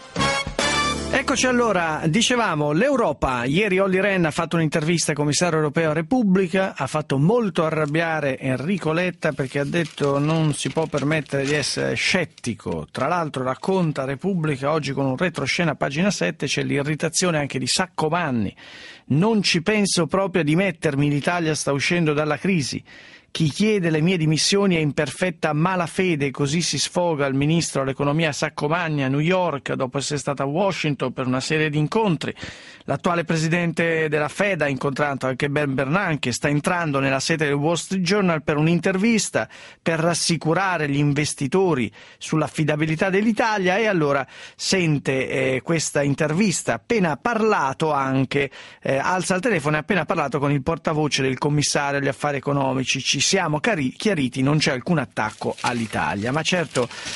Eccoci allora, dicevamo, l'Europa, ieri Olli Rehn ha fatto un'intervista al commissario europeo a Repubblica, ha fatto molto arrabbiare Enrico Letta perché ha detto non si può permettere di essere scettico, tra l'altro racconta Repubblica oggi con un retroscena a pagina sette, c'è l'irritazione anche di Saccomanni, non ci penso proprio a dimettermi, l'Italia sta uscendo dalla crisi. Chi chiede le mie dimissioni è in perfetta malafede, così si sfoga il ministro dell'economia Saccomanni a New York dopo essere stato a Washington per una serie di incontri. L'attuale presidente della Fed ha incontrato anche Ben Bernanke, sta entrando nella sede del Wall Street Journal per un'intervista per rassicurare gli investitori sull'affidabilità dell'Italia e allora sente eh, questa intervista, appena parlato anche, eh, alza il telefono e ha appena parlato con il portavoce del commissario agli affari economici. Ci siamo chiariti, non c'è alcun attacco all'Italia, ma certo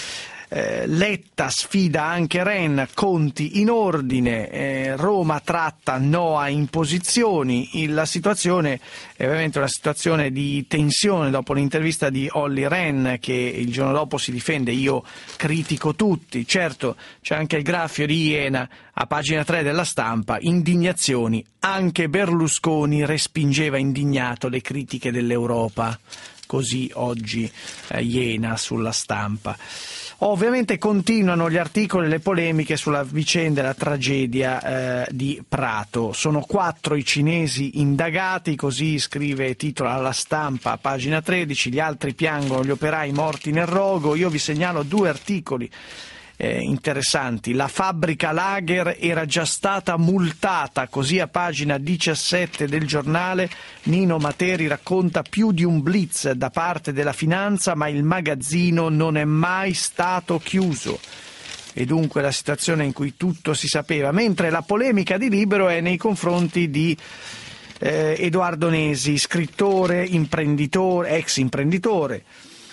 eh, Letta sfida anche Ren, conti in ordine, eh, Roma tratta no a imposizioni. Il, la situazione è ovviamente una situazione di tensione dopo l'intervista di Olli Rehn, che il giorno dopo si difende: io critico tutti. Certo, c'è anche il graffio di Iena a pagina tre della Stampa, indignazioni, anche Berlusconi respingeva indignato le critiche dell'Europa. Così oggi eh, Iena sulla Stampa. Ovviamente continuano gli articoli e le polemiche sulla vicenda e la tragedia eh, di Prato. Sono quattro i cinesi indagati, così scrive e titola La Stampa a pagina tredici, gli altri piangono gli operai morti nel rogo. Io vi segnalo due articoli Eh, interessanti. La fabbrica Lager era già stata multata, così a pagina diciassette del giornale Nino Materi racconta più di un blitz da parte della finanza, ma il magazzino non è mai stato chiuso. E dunque la situazione in cui tutto si sapeva, mentre la polemica di Libero è nei confronti di eh, Edoardo Nesi, scrittore, imprenditore, ex imprenditore.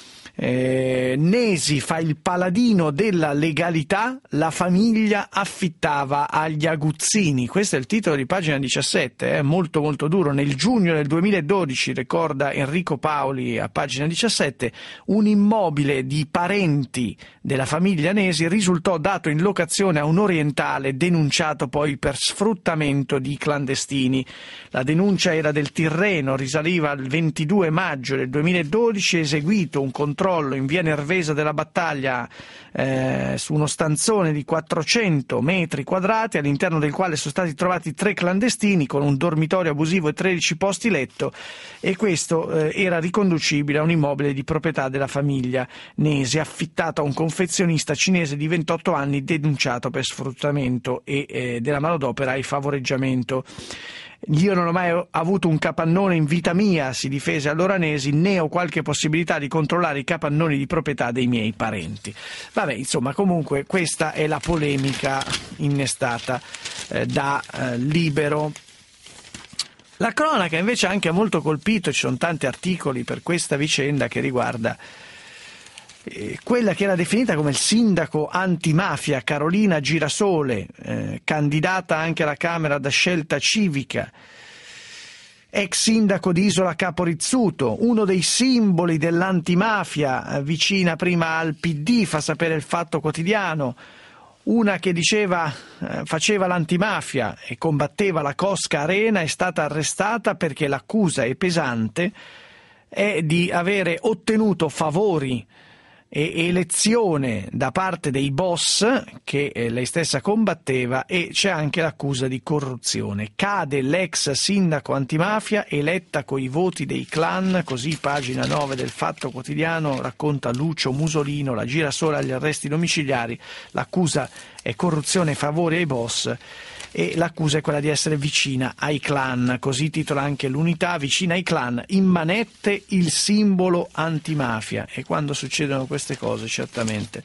Eh, Nesi fa il paladino della legalità, la famiglia affittava agli aguzzini. Questo è il titolo di pagina diciassette, eh, molto molto duro. Nel giugno del duemiladodici, ricorda Enrico Paoli a pagina diciassette, un immobile di parenti della famiglia Nesi risultò dato in locazione a un orientale, denunciato poi per sfruttamento di clandestini. La denuncia era del Tirreno, risaliva al ventidue maggio del duemiladodici, eseguito un controllo in via Nervesa della Battaglia eh, su uno stanzone di quattrocento metri quadrati, all'interno del quale sono stati trovati tre clandestini con un dormitorio abusivo e tredici posti letto, e questo eh, era riconducibile a un immobile di proprietà della famiglia Nesi, affittato a un confezionista cinese di ventotto anni, denunciato per sfruttamento e eh, della manodopera e favoreggiamento. Io non ho mai avuto un capannone in vita mia, si difese allora Nesi, né ho qualche possibilità di controllare i capannoni di proprietà dei miei parenti. Vabbè, insomma, comunque questa è la polemica innestata eh, da eh, Libero. La cronaca invece ha anche molto colpito, ci sono tanti articoli per questa vicenda che riguarda Eh, quella che era definita come il sindaco antimafia, Carolina Girasole, eh, candidata anche alla Camera da Scelta Civica, ex sindaco di Isola Capo Rizzuto, uno dei simboli dell'antimafia, eh, vicina prima al P D, fa sapere il Fatto Quotidiano, una che diceva eh, faceva l'antimafia e combatteva la Cosca Arena, è stata arrestata perché l'accusa è pesante, è di avere ottenuto favori e elezione da parte dei boss che eh, lei stessa combatteva, e c'è anche l'accusa di corruzione. Cade l'ex sindaco antimafia eletta coi voti dei clan, così pagina nove del Fatto Quotidiano racconta Lucio Musolino, la Girasole agli arresti domiciliari, l'accusa è corruzione e favori ai boss e l'accusa è quella di essere vicina ai clan, così titola anche l'Unità, vicina ai clan, in manette il simbolo antimafia. E quando succedono queste cose certamente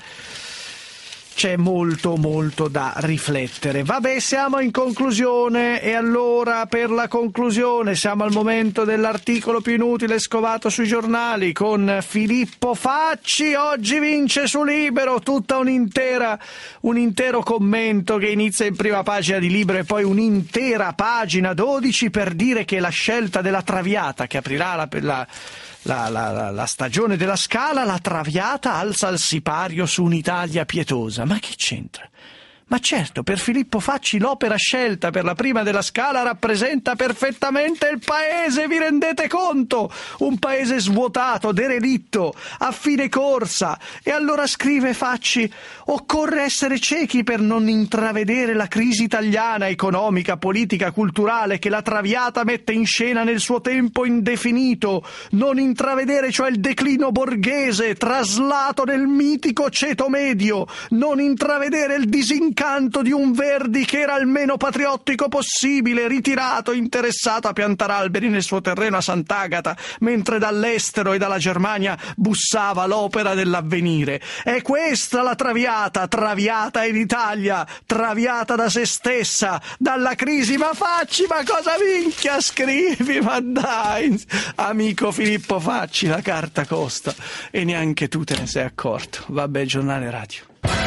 c'è molto molto da riflettere. Vabbè, siamo in conclusione, e allora per la conclusione siamo al momento dell'articolo più inutile scovato sui giornali con Filippo Facci. Oggi vince su Libero tutta un'intera un intero commento che inizia in prima pagina di Libero e poi un'intera pagina dodici per dire che la scelta della Traviata, che aprirà la, la La, la, la stagione della Scala, la Traviata alza il sipario su un'Italia pietosa. Ma che c'entra? Ma certo, per Filippo Facci l'opera scelta per la prima della Scala rappresenta perfettamente il paese, vi rendete conto? Un paese svuotato, derelitto, a fine corsa. E allora scrive Facci: occorre essere ciechi per non intravedere la crisi italiana, economica, politica, culturale, che la Traviata mette in scena nel suo tempo indefinito. Non intravedere cioè il declino borghese, traslato nel mitico ceto medio. Non intravedere il disincontro l'incanto di un Verdi che era il meno patriottico possibile, ritirato, interessato a piantare alberi nel suo terreno a Sant'Agata, mentre dall'estero e dalla Germania bussava l'opera dell'Avvenire. È questa la Traviata, Traviata in Italia, traviata da se stessa, dalla crisi. Ma Facci, ma cosa minchia scrivi? Ma dai, amico Filippo Facci, la carta costa e neanche tu te ne sei accorto. Vabbè, giornale radio.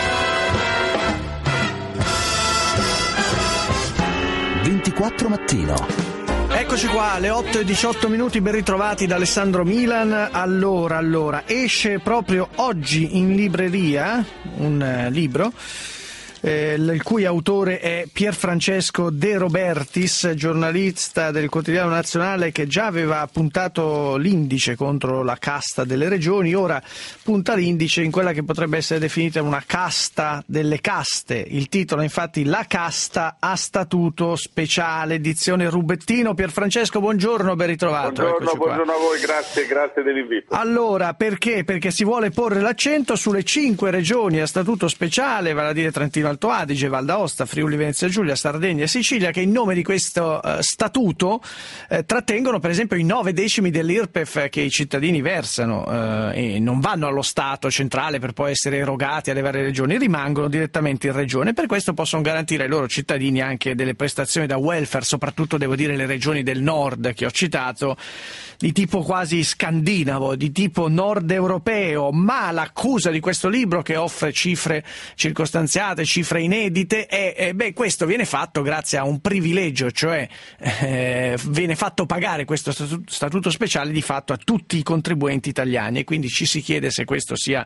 ventiquattro mattino. Eccoci qua, alle otto e diciotto minuti, ben ritrovati da Alessandro Milan. Allora, allora, esce proprio oggi in libreria un eh, libro Eh, il cui autore è Pierfrancesco De Robertis, giornalista del Quotidiano Nazionale, che già aveva puntato l'indice contro la casta delle regioni, ora punta l'indice in quella che potrebbe essere definita una casta delle caste. Il titolo è infatti La casta a statuto speciale, edizione Rubettino. Pierfrancesco, buongiorno, ben ritrovato. Buongiorno, buongiorno a voi, grazie, grazie dell'invito. Allora, perché? Perché si vuole porre l'accento sulle cinque regioni a statuto speciale, vale a dire Trentino Alto Adige, Val d'Aosta, Friuli Venezia Giulia, Sardegna e Sicilia, che in nome di questo uh, statuto eh, trattengono per esempio i nove decimi dell'I R P E F che i cittadini versano eh, e non vanno allo Stato centrale per poi essere erogati alle varie regioni, rimangono direttamente in regione. Per questo possono garantire ai loro cittadini anche delle prestazioni da welfare, soprattutto devo dire le regioni del nord che ho citato, di tipo quasi scandinavo, di tipo nord europeo. Ma l'accusa di questo libro, che offre cifre circostanziate, cifre inedite, è eh, beh, questo viene fatto grazie a un privilegio, cioè eh, viene fatto pagare questo statuto, statuto speciale di fatto a tutti i contribuenti italiani, e quindi ci si chiede se questo sia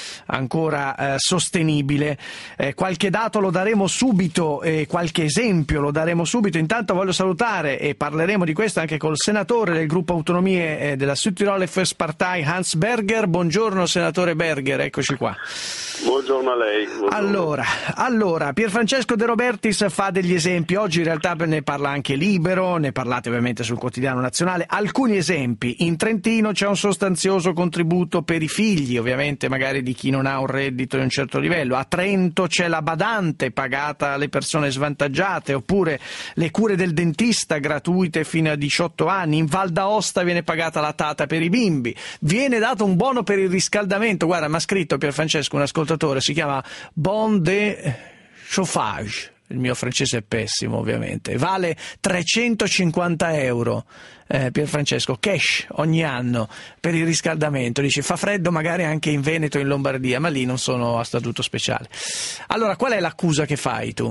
ancora eh, sostenibile. Eh, qualche dato lo daremo subito, e qualche esempio lo daremo subito. Intanto voglio salutare, e parleremo di questo anche col senatore del gruppo Autonomie eh, della Südtiroler Volkspartei, Hans Berger. Buongiorno senatore Berger, eccoci qua. Buongiorno a lei. Buongiorno. Allora, allora, Pierfrancesco De Robertis fa degli esempi, oggi in realtà ne parla anche Libero, ne parlate ovviamente sul Quotidiano Nazionale. Alcuni esempi: in Trentino c'è un sostanzioso contributo per i figli, ovviamente magari di chi non ha un reddito di un certo livello. A Trento c'è la badante pagata alle persone svantaggiate, oppure le cure del dentista gratuite fino a diciotto anni. In Val d'Aosta viene pagata la tata per i bimbi, viene dato un buono per il riscaldamento. Guarda, mi ha scritto Pierfrancesco un ascoltatore, si chiama Bon de chauffage, il mio francese è pessimo ovviamente, vale trecentocinquanta euro, eh, Pierfrancesco, cash ogni anno per il riscaldamento. Dice fa freddo magari anche in Veneto e in Lombardia, ma lì non sono a statuto speciale. Allora, qual è l'accusa che fai tu?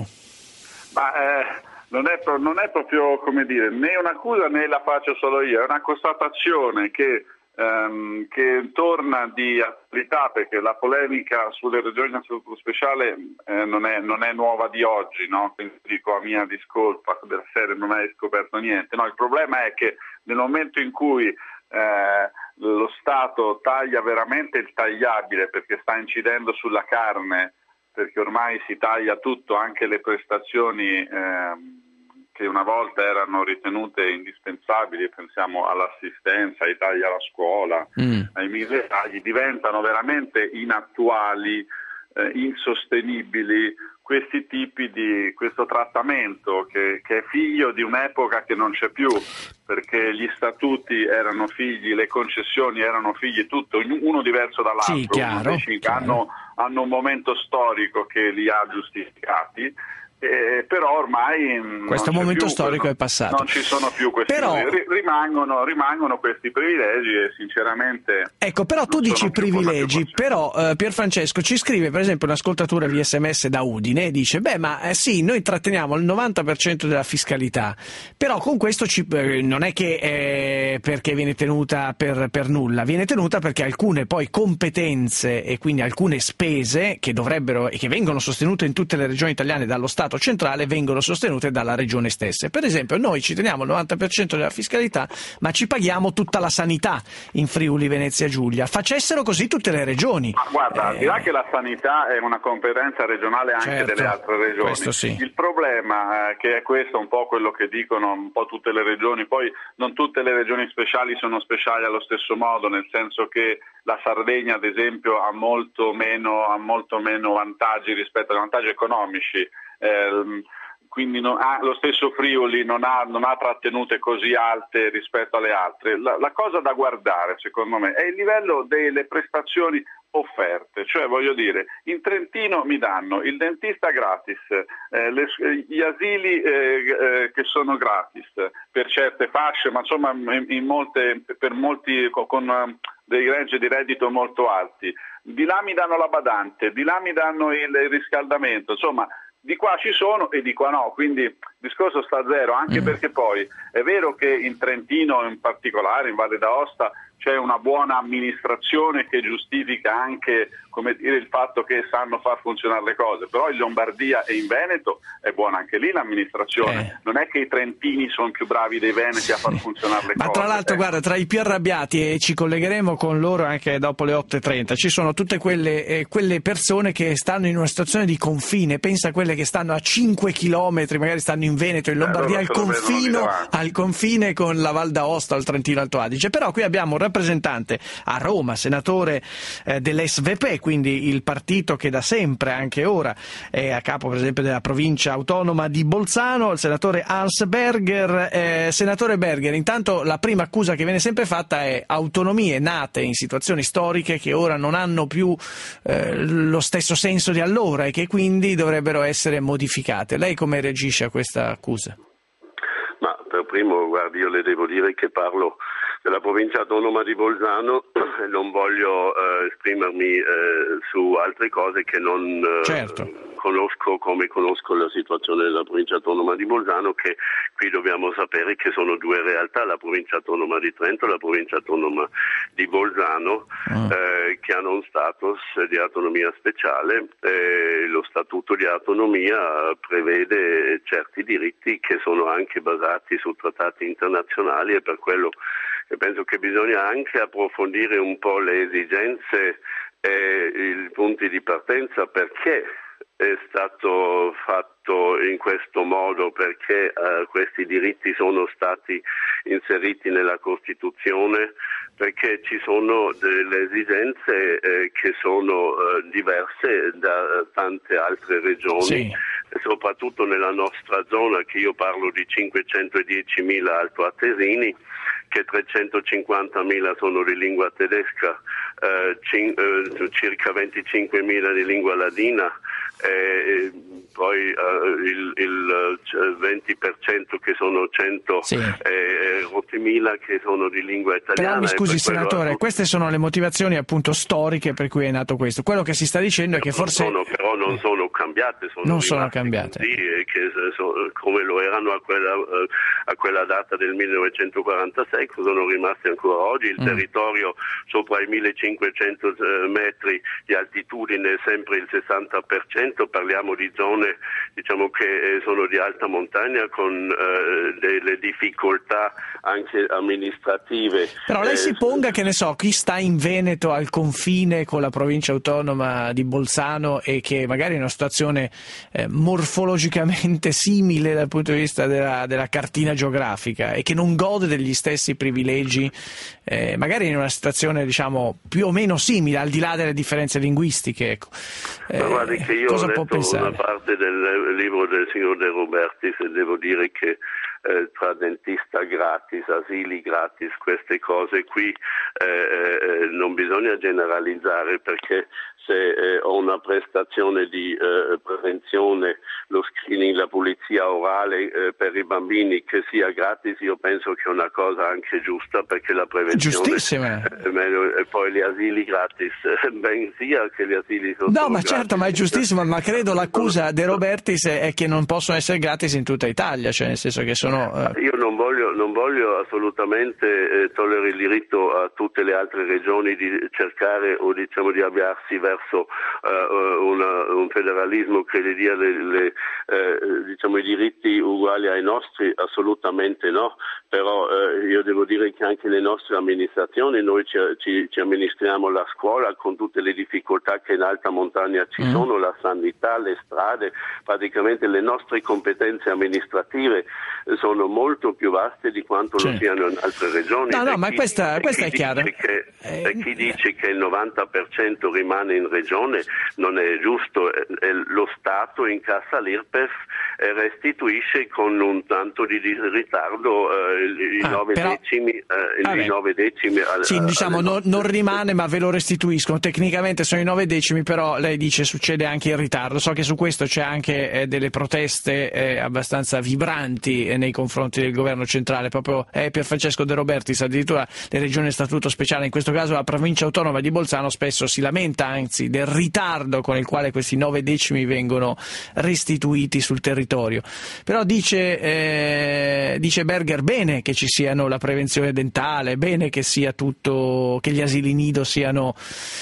Ma eh, non, è pro- non è proprio, come dire, né un'accusa né la faccio solo io, è una constatazione che Um, che torna di attualità, perché la polemica sulle regioni a statuto speciale eh, non, è, non è nuova di oggi, no? Quindi dico a mia discolpa della serie non hai scoperto niente. No, il problema è che nel momento in cui eh, lo Stato taglia veramente il tagliabile, perché sta incidendo sulla carne, perché ormai si taglia tutto, anche le prestazioni eh, che una volta erano ritenute indispensabili, pensiamo all'assistenza, ai tagli alla scuola, mm. ai mille tagli, diventano veramente inattuali, eh, insostenibili questi tipi di questo trattamento che, che è figlio di un'epoca che non c'è più, perché gli statuti erano figli, le concessioni erano figli, tutto uno diverso dall'altro, sì, chiaro, chiaro. Hanno, hanno un momento storico che li ha giustificati. Eh, però ormai questo momento storico quello, è passato, non ci sono più questi però, rimangono, rimangono questi privilegi e sinceramente ecco, però tu dici privilegi, però eh, Pierfrancesco ci scrive per esempio un ascoltatore via sms da Udine e dice beh ma eh, sì, noi tratteniamo il novanta per cento della fiscalità, però con questo ci, eh, non è che eh, perché viene tenuta per, per nulla, viene tenuta perché alcune poi competenze e quindi alcune spese che dovrebbero e che vengono sostenute in tutte le regioni italiane dallo Stato Stato centrale vengono sostenute dalla regione stessa. Per esempio noi ci teniamo il novanta per cento della fiscalità, ma ci paghiamo tutta la sanità in Friuli Venezia Giulia. Facessero così tutte le regioni. Ma guarda, eh... al di là che la sanità è una competenza regionale anche certo, delle altre regioni, sì. il problema eh, che è questo un po' quello che dicono un po' tutte le regioni, poi non tutte le regioni speciali sono speciali allo stesso modo, nel senso che la Sardegna ad esempio ha molto meno, ha molto meno vantaggi rispetto ai vantaggi economici, eh, quindi non ha, lo stesso Friuli non ha, non ha trattenute così alte rispetto alle altre. La, la cosa da guardare secondo me è il livello delle prestazioni offerte, cioè voglio dire, in Trentino mi danno il dentista gratis, eh, le, gli asili eh, eh, che sono gratis per certe fasce, ma insomma in, in molte, per molti con, con dei range di reddito molto alti, di là mi danno la badante, di là mi danno il, il riscaldamento, insomma di qua ci sono e di qua no, quindi il discorso sta a zero, anche mm. perché poi è vero che in Trentino in particolare, in Valle d'Aosta, c'è una buona amministrazione che giustifica anche, come dire, il fatto che sanno far funzionare le cose, però in Lombardia e in Veneto è buona anche lì l'amministrazione, eh. non è che i trentini sono più bravi dei veneti a far funzionare le Ma cose. Ma tra l'altro, eh. guarda, tra i più arrabbiati, e ci collegheremo con loro anche dopo le otto e trenta, ci sono tutte quelle, eh, quelle persone che stanno in una situazione di confine, pensa a quelle che stanno a cinque chilometri, magari stanno in Veneto, in Lombardia, eh, al, confino, al confine con la Val d'Aosta o il Trentino Alto Adige, però qui abbiamo un rappresentante a Roma, senatore eh, dell'S V P, quindi il partito che da sempre, anche ora, è a capo per esempio della provincia autonoma di Bolzano, il senatore Hans Berger. Eh, senatore Berger, intanto la prima accusa che viene sempre fatta è autonomie nate in situazioni storiche che ora non hanno più eh, lo stesso senso di allora e che quindi dovrebbero essere modificate. Lei come reagisce a questa accusa? Ma per primo, guardi, io le devo dire che parlo della provincia autonoma di Bolzano e non voglio eh, esprimermi eh, su altre cose che non eh, certo. conosco come conosco la situazione della provincia autonoma di Bolzano, che qui dobbiamo sapere che sono due realtà, la provincia autonoma di Trento e la provincia autonoma di Bolzano, mm. eh, che hanno un status di autonomia speciale. Eh, lo statuto di autonomia prevede certi diritti che sono anche basati su trattati internazionali, e per quello e penso che bisogna anche approfondire un po' le esigenze e i punti di partenza, perché è stato fatto in questo modo, perché uh, questi diritti sono stati inseriti nella Costituzione, perché ci sono delle esigenze eh, che sono uh, diverse da tante altre regioni, sì. e soprattutto nella nostra zona, che io parlo di cinquecentodiecimila altoatesini, che trecentocinquantamila sono di lingua tedesca, eh, cin- eh, circa venticinquemila di lingua ladina, eh, poi eh, il, il venti per cento che sono cento sì. eh, ottomila che sono di lingua italiana. Però mi scusi senatore, quello... queste sono le motivazioni appunto storiche per cui è nato questo. Quello che si sta dicendo è che forse... Sono, però non sono cambiate, sono non sono cambiate. Così, che sono, come lo erano a quella, a quella data del millenovecentoquarantasei, sono rimasti ancora oggi. Il mm. territorio sopra i millecinquecento metri di altitudine è sempre il sessanta per cento, parliamo di zone diciamo che sono di alta montagna con eh, delle difficoltà anche amministrative. Però lei eh, si ponga, che ne so, chi sta in Veneto al confine con la provincia autonoma di Bolzano e che magari è in una situazione eh, morfologicamente simile dal punto di vista della, della cartina geografica e che non gode degli stessi privilegi, eh, magari in una situazione diciamo più o meno simile, al di là delle differenze linguistiche, ecco. Eh, Ma guardi che io ho letto una parte del libro del signor De Robertis e devo dire che eh, tra dentista gratis, asili gratis, queste cose qui eh, eh, non bisogna generalizzare, perché se eh, ho una prestazione di eh, prevenzione, lo screening, la pulizia orale eh, per i bambini che sia gratis, io penso che è una cosa anche giusta, perché la prevenzione giustissima è meglio, e poi gli asili gratis, ben sia che gli asili sono no ma gratis. Certo, ma è giustissimo, ma credo l'accusa De Robertis è che non possono essere gratis in tutta Italia, cioè nel senso che sono eh... io non voglio, non voglio assolutamente eh, togliere il diritto a tutte le altre regioni di cercare o diciamo di avviarsi verso verso uh, una, un federalismo che le dia le, le, eh, diciamo, i diritti uguali ai nostri? Assolutamente no, però eh, io devo dire che anche le nostre amministrazioni, noi ci, ci, ci amministriamo la scuola con tutte le difficoltà che in alta montagna ci mm. sono, la sanità, le strade, praticamente le nostre competenze amministrative sono molto più vaste di quanto sì. lo siano in altre regioni. No, no, e ma chi, questa, questa è chiara. Che, eh, e chi dice che il novanta per cento rimane in regione non è giusto, lo Stato incassa l'I R P E F e restituisce con un tanto di ritardo eh, i, ah, nove però, decimi, eh, i nove decimi al, sì, diciamo non, non rimane ma ve lo restituiscono, tecnicamente sono i nove decimi, però lei dice succede anche in ritardo. So che su questo c'è anche eh, delle proteste eh, abbastanza vibranti eh, nei confronti del governo centrale, proprio eh, Pierfrancesco De Robertis, addirittura le regioni a statuto speciale, in questo caso la provincia autonoma di Bolzano, spesso si lamenta anzi del ritardo con il quale questi nove decimi vengono restituiti sul territorio. Però dice, eh, dice Berger bene che ci siano la prevenzione dentale, bene che sia tutto, che gli asili nido siano,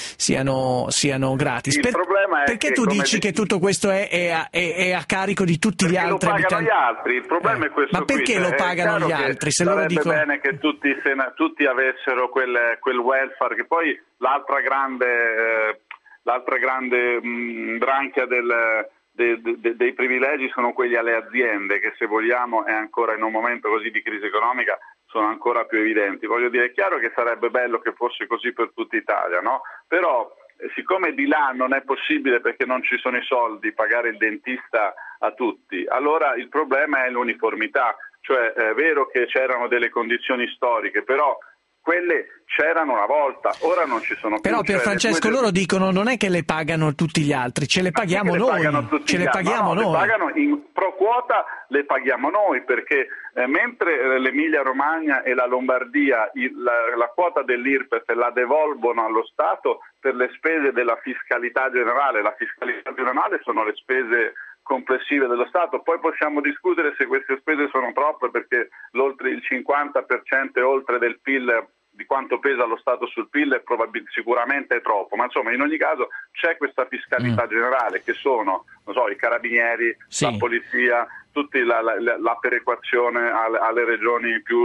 siano, siano gratis. Il per, problema è perché che, tu dici che tutto questo è, è, a, è, è a carico di tutti perché gli altri lo pagano abitanti? gli altri, il problema eh. è questo. Ma perché qui, lo pagano gli altri? Se loro sarebbe dicono... bene che tutti, se, tutti avessero quel, quel welfare, che poi l'altra grande, eh, l'altra grande mh, branchia del... De, de, dei privilegi sono quelli alle aziende, che se vogliamo è ancora in un momento così di crisi economica sono ancora più evidenti. Voglio dire, è chiaro che sarebbe bello che fosse così per tutta Italia, no? Però siccome di là non è possibile perché non ci sono i soldi pagare il dentista a tutti, allora il problema è l'uniformità, cioè è vero che c'erano delle condizioni storiche, però quelle c'erano una volta, ora non ci sono più. Però Pierfrancesco, loro dicono non è che le pagano tutti gli altri, ce le paghiamo noi, ce le paghiamo noi. Le pagano in pro quota, le paghiamo noi, perché eh, mentre l'Emilia Romagna e la Lombardia il, la, la quota dell'I R P E F la devolvono allo Stato per le spese della fiscalità generale, la fiscalità generale sono le spese complessive dello Stato, poi possiamo discutere se queste spese sono troppe, perché l'oltre il cinquanta per cento e oltre del P I L, di quanto pesa lo Stato sul P I L, è probabil- sicuramente è troppo, ma insomma in ogni caso c'è questa fiscalità mm. generale che sono, non so, i carabinieri, sì. la polizia, tutta la, la, la perequazione alle, alle regioni più,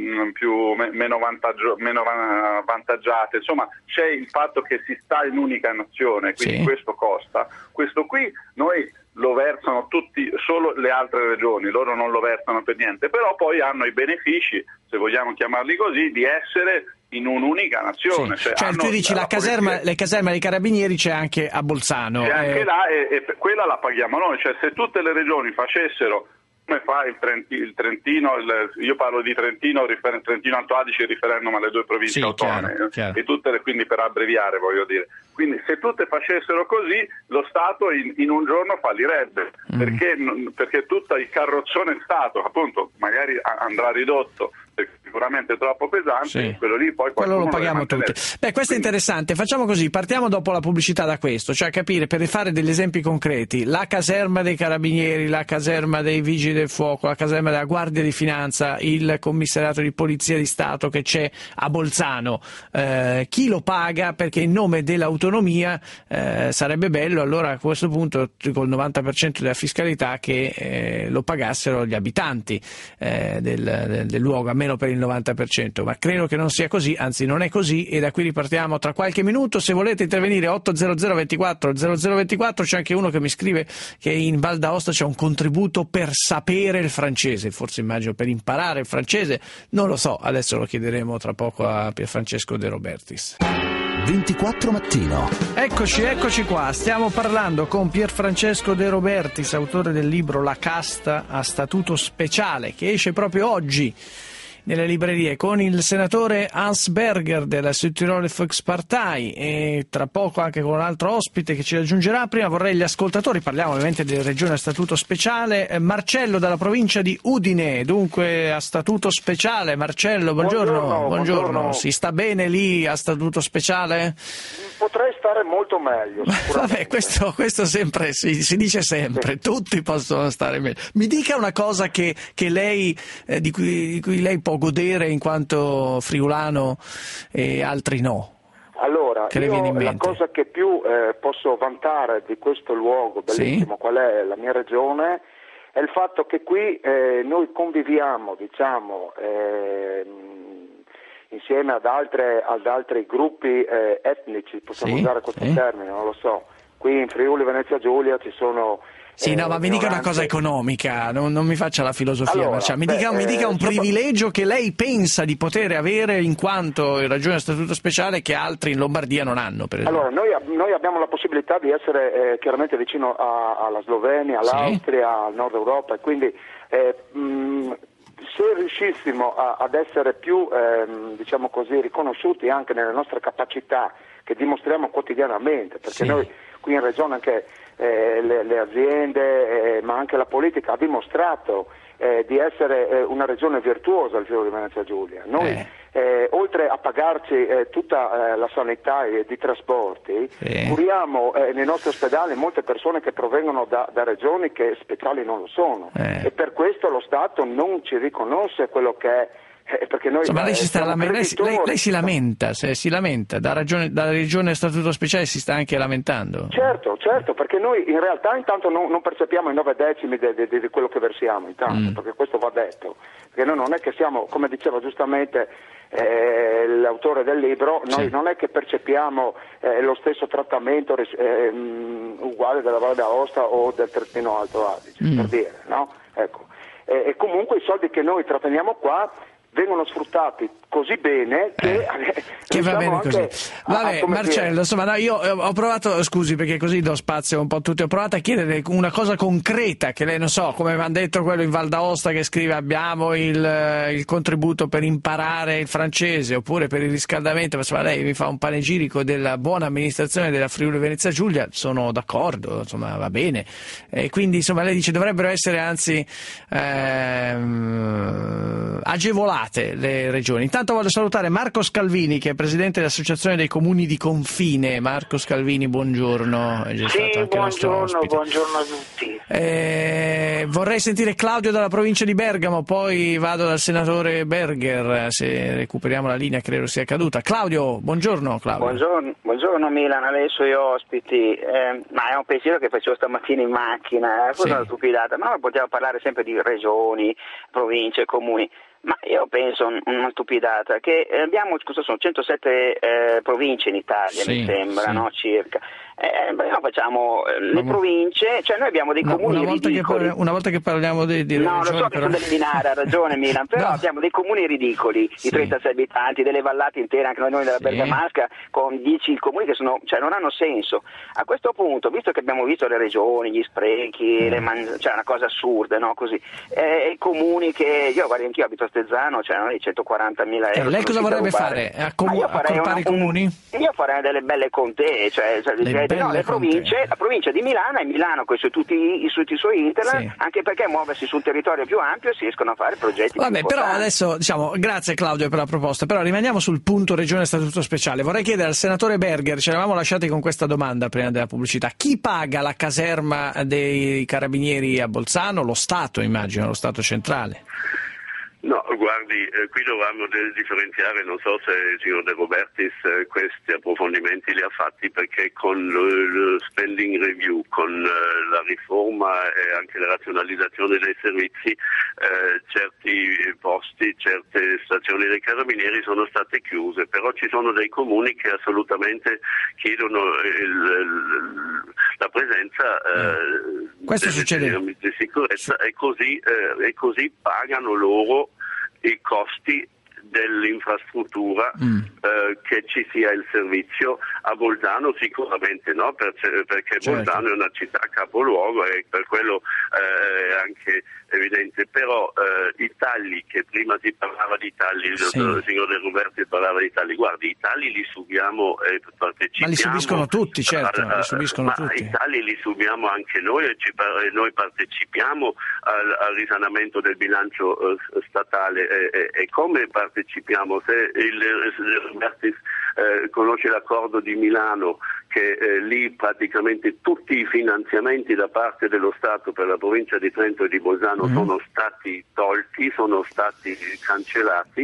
più meno, vantaggio, meno vantaggiate, insomma c'è il fatto che si sta in unica nazione, quindi sì. questo costa, questo qui noi lo versano tutti, solo le altre regioni, loro non lo versano per niente, però poi hanno i benefici, se vogliamo chiamarli così, di essere in un'unica nazione. Sì. Cioè, cioè tu dici la, la caserma, le caserme dei carabinieri c'è anche a Bolzano. C'è anche eh... là e, e quella la paghiamo noi, cioè se tutte le regioni facessero come fa il, Trentino, il Trentino il, io parlo di Trentino, rifer, Trentino Alto Adige, il referendum alle due province sì, autonome, chiaro, chiaro. e tutte le, quindi per abbreviare voglio dire. Quindi se tutte facessero così, lo Stato in, in un giorno fallirebbe, mm. perché, perché tutto il carrozzone Stato, appunto, magari andrà ridotto, sicuramente troppo pesante, sì. quello lì poi quello lo paghiamo tutti. Beh, questo è interessante, facciamo così, partiamo dopo la pubblicità da questo, cioè capire, per fare degli esempi concreti, la caserma dei carabinieri, la caserma dei vigili del fuoco, la caserma della Guardia di Finanza, il commissariato di polizia di Stato che c'è a Bolzano, eh, chi lo paga? Perché in nome dell'autonomia eh, sarebbe bello allora a questo punto col novanta per cento della fiscalità che eh, lo pagassero gli abitanti eh, del, del, del luogo, almeno per il novanta per cento, ma credo che non sia così, anzi non è così, e da qui ripartiamo tra qualche minuto. Se volete intervenire otto zero zero ventiquattro zero zero ventiquattro, c'è anche uno che mi scrive che in Val d'Aosta c'è un contributo per sapere il francese, forse immagino per imparare il francese, non lo so, adesso lo chiederemo tra poco a Pierfrancesco De Robertis. ventiquattro Mattino. Eccoci, eccoci qua, stiamo parlando con Pierfrancesco De Robertis, autore del libro La casta a statuto speciale, che esce proprio oggi nelle librerie, con il senatore Hans Berger della Südtiroler Volkspartei e tra poco anche con un altro ospite che ci raggiungerà. Prima vorrei gli ascoltatori, parliamo ovviamente delle regioni a statuto speciale. Marcello dalla provincia di Udine, dunque a statuto speciale. Marcello, buongiorno. Buongiorno, buongiorno. buongiorno. Si sta bene lì a statuto speciale? Potrei stare molto meglio. Vabbè, questo, questo sempre si, si dice sempre, sì. Tutti possono stare meglio. Mi dica una cosa che, che lei, eh, di, cui, di cui lei può godere in quanto friulano e altri no. Allora, che le viene in io la mente? cosa che più eh, posso vantare di questo luogo bellissimo, Sì. qual è la mia regione, è il fatto che qui eh, noi conviviamo, diciamo, eh, insieme ad, altre, ad altri gruppi eh, etnici, possiamo Sì, usare questo sì. termine, non lo so. Qui in Friuli Venezia Giulia ci sono... Sì, no, eh, ma mi dica una minoranze- cosa economica, non, non mi faccia la filosofia, Allora, Marciano. Mi, beh, dica, mi dica un eh, sopra- privilegio che lei pensa di poter avere in quanto in ragione a statuto speciale che altri in Lombardia non hanno, per esempio. Allora, noi, ab- noi abbiamo la possibilità di essere eh, chiaramente vicino a- alla Slovenia, all'Austria, al nord Europa, e quindi eh, mh, se riuscissimo a- ad essere più, ehm, diciamo così, riconosciuti anche nelle nostre capacità che dimostriamo quotidianamente, perché Sì. noi qui in Regione anche eh, le, le aziende, eh, ma anche la politica ha dimostrato eh, di essere eh, una regione virtuosa il Friuli Venezia Giulia. Noi Eh. eh, oltre a pagarci eh, tutta eh, la sanità e i trasporti, Sì. curiamo eh, nei nostri ospedali molte persone che provengono da, da regioni che speciali non lo sono, Eh. e per questo lo Stato non ci riconosce quello che è. Eh, perché noi Insomma, lei, eh, si sta siamo lame- lei, si- lei- creditori. lei si lamenta, se si lamenta, da, ragione, da regione a statuto speciale si sta anche lamentando. Certo, certo, perché noi in realtà intanto non, non percepiamo i nove decimi di de, de, de quello che versiamo, intanto, Mm. perché questo va detto, perché noi non è che siamo, come diceva giustamente eh, l'autore del libro, noi Sì. non è che percepiamo eh, lo stesso trattamento ris- eh, mh, uguale della Valle d'Aosta o del Trentino Alto Adige, Mm. per dire, no? Ecco. E, e comunque i soldi che noi tratteniamo qua vengono sfruttati così bene che, Eh, che va riusciamo bene anche così. a- Vabbè, a, come Marcello, dire, insomma, no, io eh, ho provato, scusi perché così do spazio un po' a tutti, ho provato a chiedere una cosa concreta che lei, non so, come mi hanno detto quello in Val d'Aosta che scrive abbiamo il, eh, il contributo per imparare il francese oppure per il riscaldamento, ma insomma lei mi fa un panegirico della buona amministrazione della Friuli Venezia Giulia, sono d'accordo, insomma va bene, e quindi insomma lei dice dovrebbero essere anzi ehm, agevolate le regioni. Intanto voglio salutare Marco Scalvini che è presidente dell'Associazione dei Comuni di Confine. Marco Scalvini, buongiorno. È già Sì, stato anche nostro buongiorno, ospite. buongiorno a tutti. Eh, vorrei sentire Claudio dalla provincia di Bergamo, poi vado dal senatore Berger, se recuperiamo la linea credo sia caduta. Claudio, buongiorno Claudio. Buongiorno, buongiorno Milan, a lei e ai suoi ospiti. Eh, ma è un pensiero che facevo stamattina in macchina, eh, Sì. una stupidata, ma possiamo parlare sempre di regioni, province, comuni. Ma io penso un- una stupidata, che eh, abbiamo, cosa sono, centosette eh, province in Italia, Sì, mi sembra, sì. no, circa. Eh, beh, no, facciamo eh, le Ma- province, cioè noi abbiamo dei Una, comuni una volta che ridicoli. parli- una volta che parliamo di, di No, lo regioni, so che però... sono eliminare, ha ragione Milan, però No. abbiamo dei comuni ridicoli, Sì. di trentasei abitanti, delle vallate intere, anche noi della Sì. Bergamasca, con dieci comuni che sono, cioè non hanno senso. A questo punto, visto che abbiamo visto le regioni, gli sprechi, Mm. le man- cioè una cosa assurda, no? Così, eh, i comuni che, io guarda, anch'io abito a Stezzano, cioè non centoquarantamila Eh, euro. lei sono cosa riuscito vorrebbe a rubare. fare? Accomu- Ma io farei accorpare una- i comuni? un- io farei delle belle contee, cioè, cioè, Le direi di no, belle le province, contee. la provincia di Milano e Milano con i suoi, tutti i suoi, i suoi internet, Sì. anche perché muoversi su un territorio più ampio si riescono a fare progetti Vabbè, più però importanti. adesso diciamo grazie Claudio per la proposta, però rimaniamo sul punto regione statuto speciale. Vorrei chiedere al senatore Berger, ci eravamo lasciati con questa domanda prima della pubblicità, chi paga la caserma dei carabinieri a Bolzano? Lo Stato, immagino, lo Stato centrale. No, guardi, eh, qui dovranno de- differenziare, non so se il signor De Robertis eh, questi approfondimenti li ha fatti, perché con lo spending review, con eh, la riforma e anche la razionalizzazione dei servizi, eh, certi posti, certe stazioni dei carabinieri sono state chiuse, però ci sono dei comuni che assolutamente chiedono il, il, la presenza eh, Questo delle succede. telecamere di sicurezza e così, eh, e così pagano loro i costi dell'infrastruttura Mm. eh, che ci sia il servizio. A Bolzano sicuramente no, perché, perché Certo. Bolzano è una città capoluogo e per quello eh, è anche evidente, però eh, i tagli, che prima si parlava di tagli, il Sì. dottor- il signor De Roberti parlava di tagli, guardi, i tagli li subiamo e partecipiamo. Ma li subiscono tutti, certo, a- li subiscono ma tutti. i tagli li subiamo anche noi e ci par- e noi partecipiamo al, al risanamento del bilancio eh, statale e, e- e come partecipiamo? Se il, il Robertis eh, conosce l'accordo di Milano, che eh, lì praticamente tutti i finanziamenti da parte dello Stato per la provincia di Trento e di Bolzano Mm. sono stati tolti, sono stati cancellati.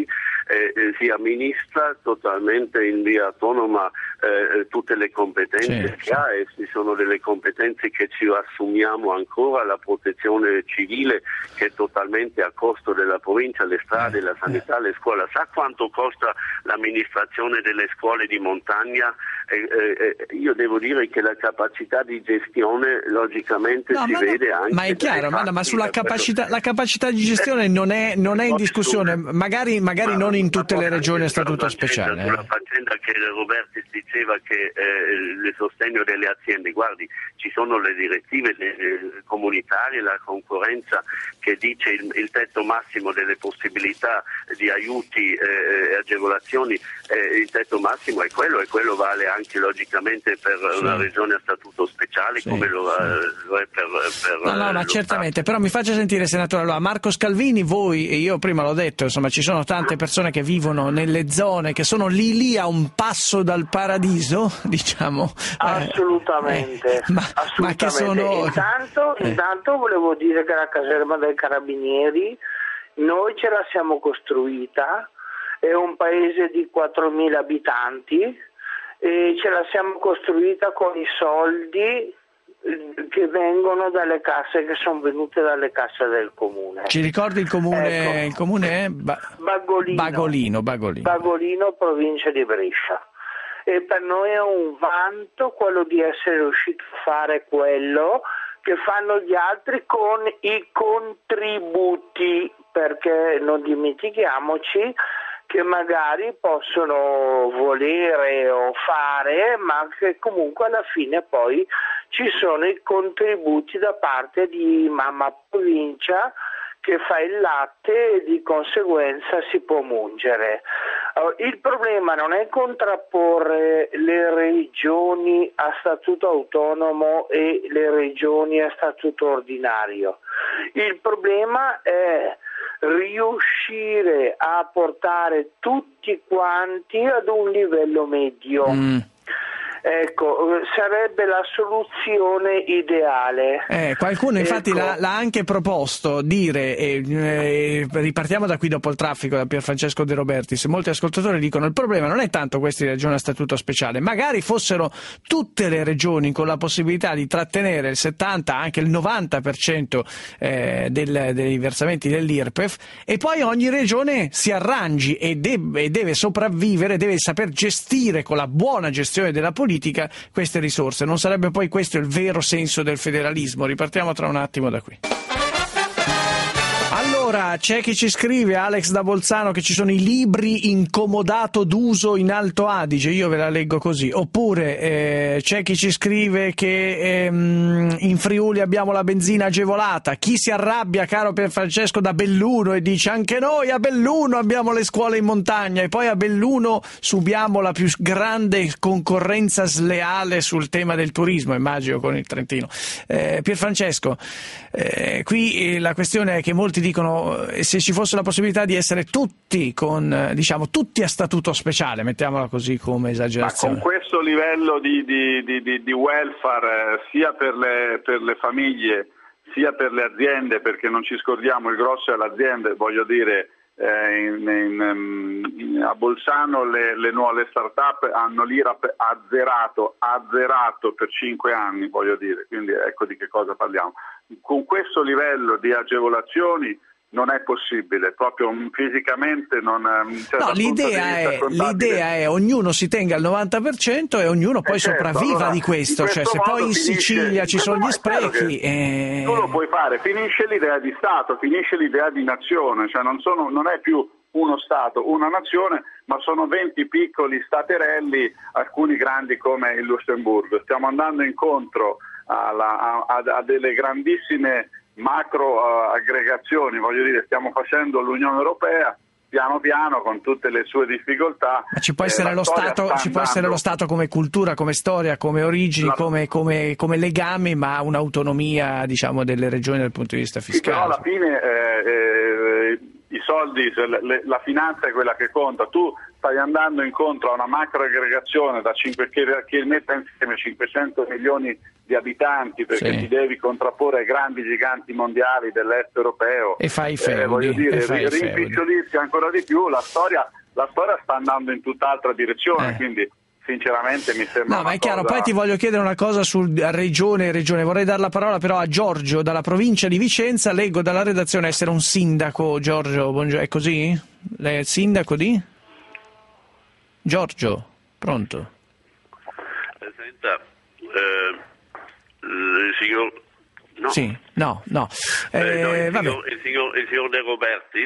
eh, eh, si amministra totalmente in via autonoma eh, tutte le competenze sì, che ha, e ci sono delle competenze che ci assumiamo ancora, la protezione civile che è totalmente a costo della provincia, le strade, la sanità, le scuole. Sa quanto costa l'amministrazione delle scuole di montagna? Eh, eh, io devo dire che la capacità di gestione logicamente no, si ma vede no, anche. Ma è chiaro, ma, ma sulla capacità, la capacità di gestione non è, non è in discussione, magari, magari non in tutte le regioni a statuto speciale. Sulla faccenda che Roberti diceva che eh, il sostegno delle aziende, guardi, ci sono le direttive eh, comunitarie, la concorrenza che dice il, il tetto massimo delle possibilità di aiuti e eh, agevolazioni, eh, il tetto massimo è quello, e quello vale anche logicamente per sì. una regione a statuto speciale sì, come lo, sì. lo è per, per no, no, ma certamente, però mi faccia sentire, senatore. Allora, Marco Scalvini, voi, e io prima l'ho detto, insomma, ci sono tante persone che vivono nelle zone che sono lì lì a un passo dal paradiso, diciamo. Assolutamente, eh, ma, assolutamente. Ma che sono... Intanto, eh. intanto volevo dire che la caserma dei Carabinieri noi ce la siamo costruita, è un paese di quattromila abitanti e ce la siamo costruita con i soldi che vengono dalle casse, che sono venute dalle casse del comune. Ci ricordi il comune? Ecco. Il comune è ba- Bagolino, Bagolino, Bagolino. Bagolino, provincia di Brescia. E per noi è un vanto quello di essere riusciti a fare quello che fanno gli altri con i contributi, perché non dimentichiamoci che magari possono volere o fare, ma che comunque alla fine poi ci sono i contributi da parte di mamma provincia che fa il latte e di conseguenza si può mungere. Il problema non è contrapporre le regioni a statuto autonomo e le regioni a statuto ordinario. Il problema è riuscire a portare tutti quanti ad un livello medio. Mm. Ecco, sarebbe la soluzione ideale. Eh, qualcuno infatti ecco. l'ha, l'ha anche proposto, dire, eh, eh, ripartiamo da qui dopo il traffico, da Pierfrancesco De Robertis, molti ascoltatori dicono il problema non è tanto queste regioni a statuto speciale, magari fossero tutte le regioni con la possibilità di trattenere il settanta, anche il novanta per cento eh, del, dei versamenti dell'I R P E F, e poi ogni regione si arrangi e deve, deve sopravvivere, deve saper gestire con la buona gestione della politica queste risorse. Non sarebbe poi questo il vero senso del federalismo? Ripartiamo tra un attimo da qui. Allora, c'è chi ci scrive, Alex da Bolzano, che ci sono i libri incomodato d'uso in Alto Adige, io ve la leggo così. Oppure eh, c'è chi ci scrive che ehm, in Friuli abbiamo la benzina agevolata. Chi si arrabbia, caro Pierfrancesco, da Belluno e dice anche noi a Belluno abbiamo le scuole in montagna, e poi a Belluno subiamo la più grande concorrenza sleale sul tema del turismo, immagino con il Trentino. Eh, Pierfrancesco, eh, qui eh, la questione è che molti dicono se ci fosse la possibilità di essere tutti con, diciamo, tutti a statuto speciale, mettiamola così come esagerazione. Ma con questo livello di, di, di, di welfare eh, sia per le, per le famiglie sia per le aziende, perché non ci scordiamo il grosso è l'azienda, voglio dire eh, in, in, in, a Bolzano le, le nuove start-up hanno l'I R A P azzerato, azzerato per cinque anni, voglio dire, quindi ecco di che cosa parliamo. Con questo livello di agevolazioni non è possibile, proprio fisicamente non cioè, no, l'idea è, l'idea è ognuno si tenga il novanta per cento e ognuno poi eh certo, sopravviva allora, di questo, questo cioè se poi in finisce, Sicilia ci sono gli sprechi eh... tu lo puoi fare, finisce l'idea di Stato, finisce l'idea di nazione, cioè non, sono, non è più uno Stato, una nazione, ma sono venti piccoli staterelli, alcuni grandi come il Lussemburgo. Stiamo andando incontro alla, a, a, a delle grandissime macro uh, aggregazioni, voglio dire, stiamo facendo l'Unione Europea piano piano con tutte le sue difficoltà. Ma ci può essere, eh, lo, stato, ci può essere lo Stato come cultura, come storia, come origini, la... come, come, come legami, ma un'autonomia, diciamo, delle regioni dal punto di vista fiscale. Sì, però alla fine eh, eh, i soldi, se le, le, la finanza è quella che conta. Tu stai andando incontro a una macroaggregazione da cinque, che, che metta insieme cinquecento milioni di abitanti, perché sì. ti devi contrapporre ai grandi giganti mondiali dell'est europeo. E fai i feudi. Eh, voglio dire, e rimpicciolirsi ancora di più, la storia, la storia sta andando in tutt'altra direzione, eh. quindi sinceramente mi sembra. No, ma è chiaro. Cosa... Poi ti voglio chiedere una cosa sul regione regione. Vorrei dare la parola però a Giorgio dalla provincia di Vicenza. Leggo dalla redazione essere un sindaco. Giorgio, buongiorno. È così? Lei è il sindaco di? Giorgio, pronto? Senta, eh, il signor... No. Sì, no, no. Eh, eh, no il, vabbè. signor, il, signor, il signor De Robertis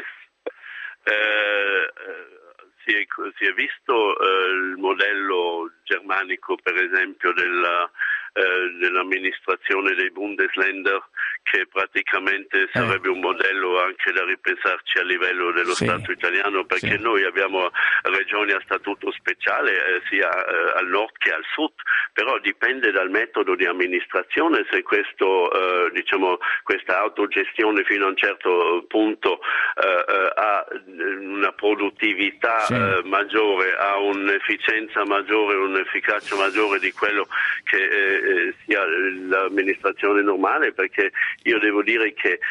eh, si, è, si è visto eh, il modello germanico, per esempio, della, eh, dell'amministrazione dei Bundesländer, che praticamente sarebbe eh. un modello anche da ripensarci a livello dello sì. Stato italiano, perché sì. noi abbiamo regioni a statuto speciale eh, sia eh, al nord che al sud, però dipende dal metodo di amministrazione se questo, eh, diciamo, questa autogestione fino a un certo punto eh, eh, ha una produttività sì. eh, maggiore, ha un'efficienza maggiore, un'efficacia maggiore di quello che eh, sia l'amministrazione normale, perché io devo dire che eh,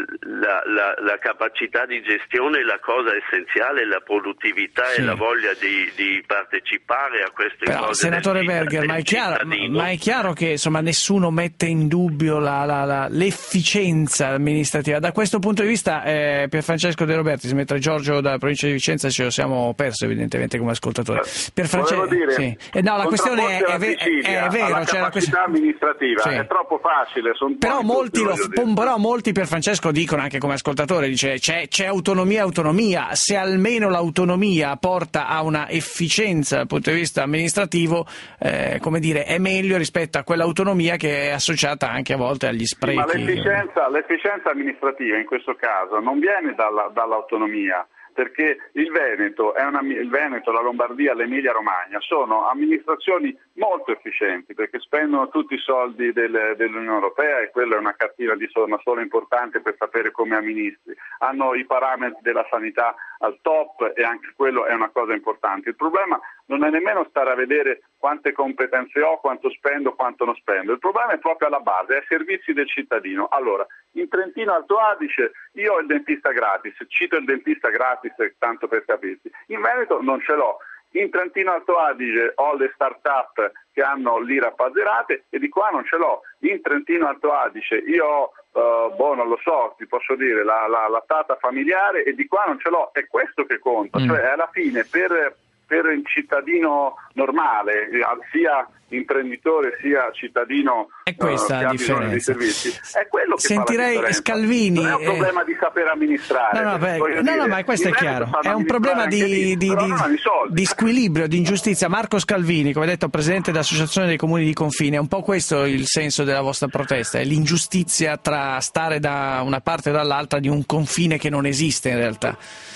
la, la, la capacità di gestione è la cosa essenziale, la produttività sì. e la voglia di, di partecipare a queste Però, cose. Senatore Berger, ma è, chiaro, ma è chiaro che insomma nessuno mette in dubbio la, la, la, l'efficienza amministrativa. Da questo punto di vista eh, Pierfrancesco De Robertis, mentre Giorgio dalla provincia di Vicenza ce lo siamo perso evidentemente come ascoltatore. Pierfrancesco, dire, sì. eh, no, la questione è, è, è, è vero, cioè la capacità amministrativa sì. è troppo facile. Però molti, lo, però molti per Francesco dicono, anche come ascoltatore, dice c'è, c'è autonomia e autonomia. Se almeno l'autonomia porta a una efficienza dal punto di vista amministrativo, eh, come dire, è meglio rispetto a quell'autonomia che è associata anche a volte agli sprechi. Sì, ma l'efficienza, l'efficienza amministrativa in questo caso non viene dalla, dall'autonomia, perché il Veneto, è una, il Veneto, la Lombardia, l'Emilia Romagna sono amministrazioni molto efficienti, perché spendono tutti i soldi del, dell'Unione Europea, e quella è una cartina di tornasole importante per sapere come amministri. Hanno i parametri della sanità al top, e anche quello è una cosa importante. Il problema non è nemmeno stare a vedere quante competenze ho, quanto spendo, quanto non spendo. Il problema è proprio alla base, è servizi del cittadino. Allora, in Trentino Alto Adige io ho il dentista gratis, cito il dentista gratis tanto per capirsi. In Veneto non ce l'ho. In Trentino Alto Adige ho le start-up che hanno l'I R A P azzerate, e di qua non ce l'ho. In Trentino Alto Adige io ho, uh, boh, non lo so, ti posso dire, la, la, la tata familiare, e di qua non ce l'ho. È questo che conta, mm. cioè alla fine per, per il cittadino normale, sia imprenditore sia cittadino è questa uh, la che differenza. Ha bisogno di servizi, è quello che sentirei fa la Scalvini, non è un problema eh... di saper amministrare, no no, beh, no, dire, no ma questo è chiaro, è un problema di, di, di, di, di squilibrio, di ingiustizia. Marco Scalvini, come detto, presidente dell'Associazione dei Comuni di Confine, è un po' questo il senso della vostra protesta, è l'ingiustizia tra stare da una parte o dall'altra di un confine che non esiste in realtà.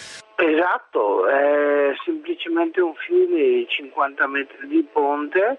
Esatto, è semplicemente un filo di cinquanta metri di ponte,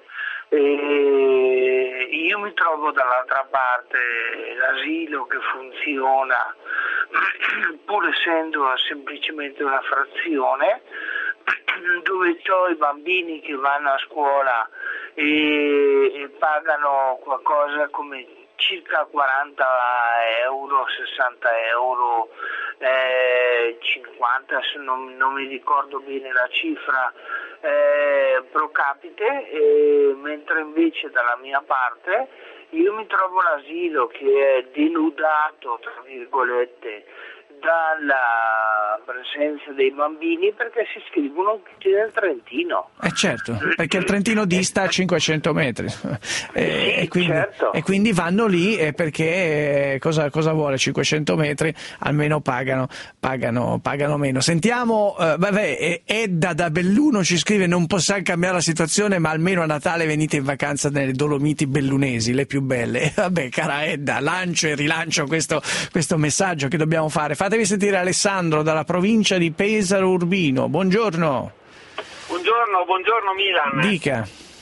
e io mi trovo dall'altra parte, l'asilo che funziona, pur essendo semplicemente una frazione, dove ho i bambini che vanno a scuola e, e pagano qualcosa come circa quaranta euro, sessanta euro, eh, cinquanta, se non, non mi ricordo bene la cifra, eh, pro capite, eh, mentre invece dalla mia parte io mi trovo l'asilo che è denudato, tra virgolette, dalla presenza dei bambini, perché si iscrivono tutti nel Trentino. Eh certo, perché il Trentino dista a cinquecento metri e, sì, e, quindi, certo. e quindi vanno lì eh, perché eh, cosa, cosa vuole cinquecento metri? Almeno pagano, pagano, pagano meno. Sentiamo, eh, vabbè, Edda da Belluno ci scrive: non possiamo cambiare la situazione, ma almeno a Natale venite in vacanza nelle Dolomiti bellunesi, le più belle. E vabbè, cara Edda, lancio e rilancio questo, questo messaggio che dobbiamo fare. Fatevi sentire Alessandro dalla provincia di Pesaro Urbino. Buongiorno. Buongiorno, buongiorno Milan. Dica.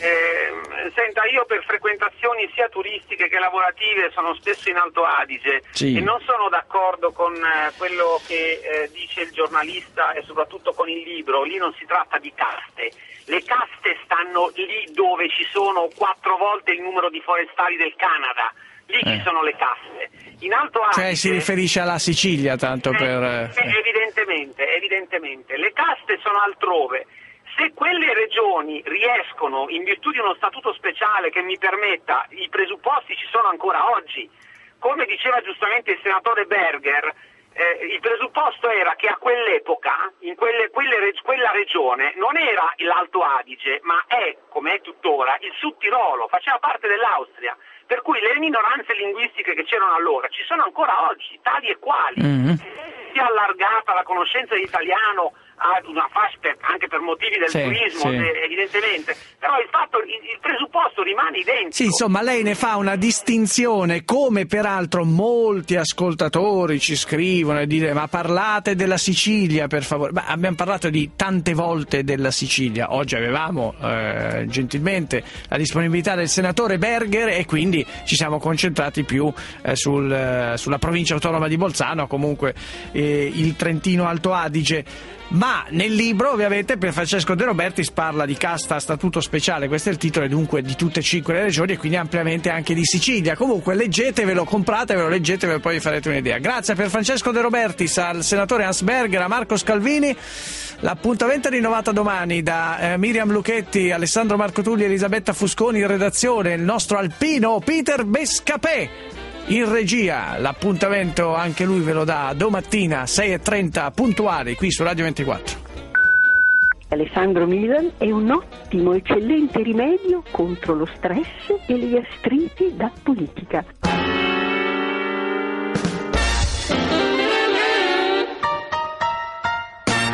Eh, senta, io per frequentazioni sia turistiche che lavorative sono spesso in Alto Adige, sì. E non sono d'accordo con eh, quello che eh, dice il giornalista e soprattutto con il libro. Lì non si tratta di caste, le caste stanno lì dove ci sono quattro volte il numero di forestali del Canada, lì eh. ci sono le caste. In Alto Adige, cioè si riferisce alla Sicilia, tanto eh, per... Eh, evidentemente, evidentemente, le caste sono altrove. Se quelle regioni riescono, in virtù di uno statuto speciale che mi permetta, i presupposti ci sono ancora oggi, come diceva giustamente il senatore Berger, eh, il presupposto era che a quell'epoca, in quelle, quelle, quella regione, non era l'Alto Adige, ma è, come è tuttora, il Sud Tirolo, faceva parte dell'Austria. Per cui le minoranze linguistiche che c'erano allora ci sono ancora oggi, tali e quali. Mm-hmm. Si è allargata la conoscenza di italiano a una fascia per, anche per motivi del sì, turismo, sì. evidentemente, però il fatto, il, il presupposto rimane identico. Sì, insomma, lei ne fa una distinzione, come peraltro molti ascoltatori ci scrivono e dicono: ma parlate della Sicilia, per favore. Beh, abbiamo parlato di tante volte della Sicilia, oggi avevamo eh, gentilmente la disponibilità del senatore Berger e quindi ci siamo concentrati più eh, sul, eh, sulla provincia autonoma di Bolzano, comunque eh, il Trentino Alto Adige. Ma nel libro, ovviamente, per Francesco De Robertis parla di casta a statuto speciale, questo è il titolo, e dunque di tutte e cinque le regioni e quindi ampliamente anche di Sicilia. Comunque leggetevelo, compratevelo, leggetevelo e poi vi farete un'idea. Grazie per Francesco De Robertis, al senatore Hans Berger, a Marco Scalvini. L'appuntamento è rinnovato domani da eh, Miriam Lucchetti, Alessandro Marco Tulli, Elisabetta Fusconi in redazione, il nostro alpino Peter Bescapè in regia. L'appuntamento anche lui ve lo dà domattina sei e trenta puntuali qui su Radio ventiquattro. Alessandro Milan è un ottimo, eccellente rimedio contro lo stress e le gastriti da politica.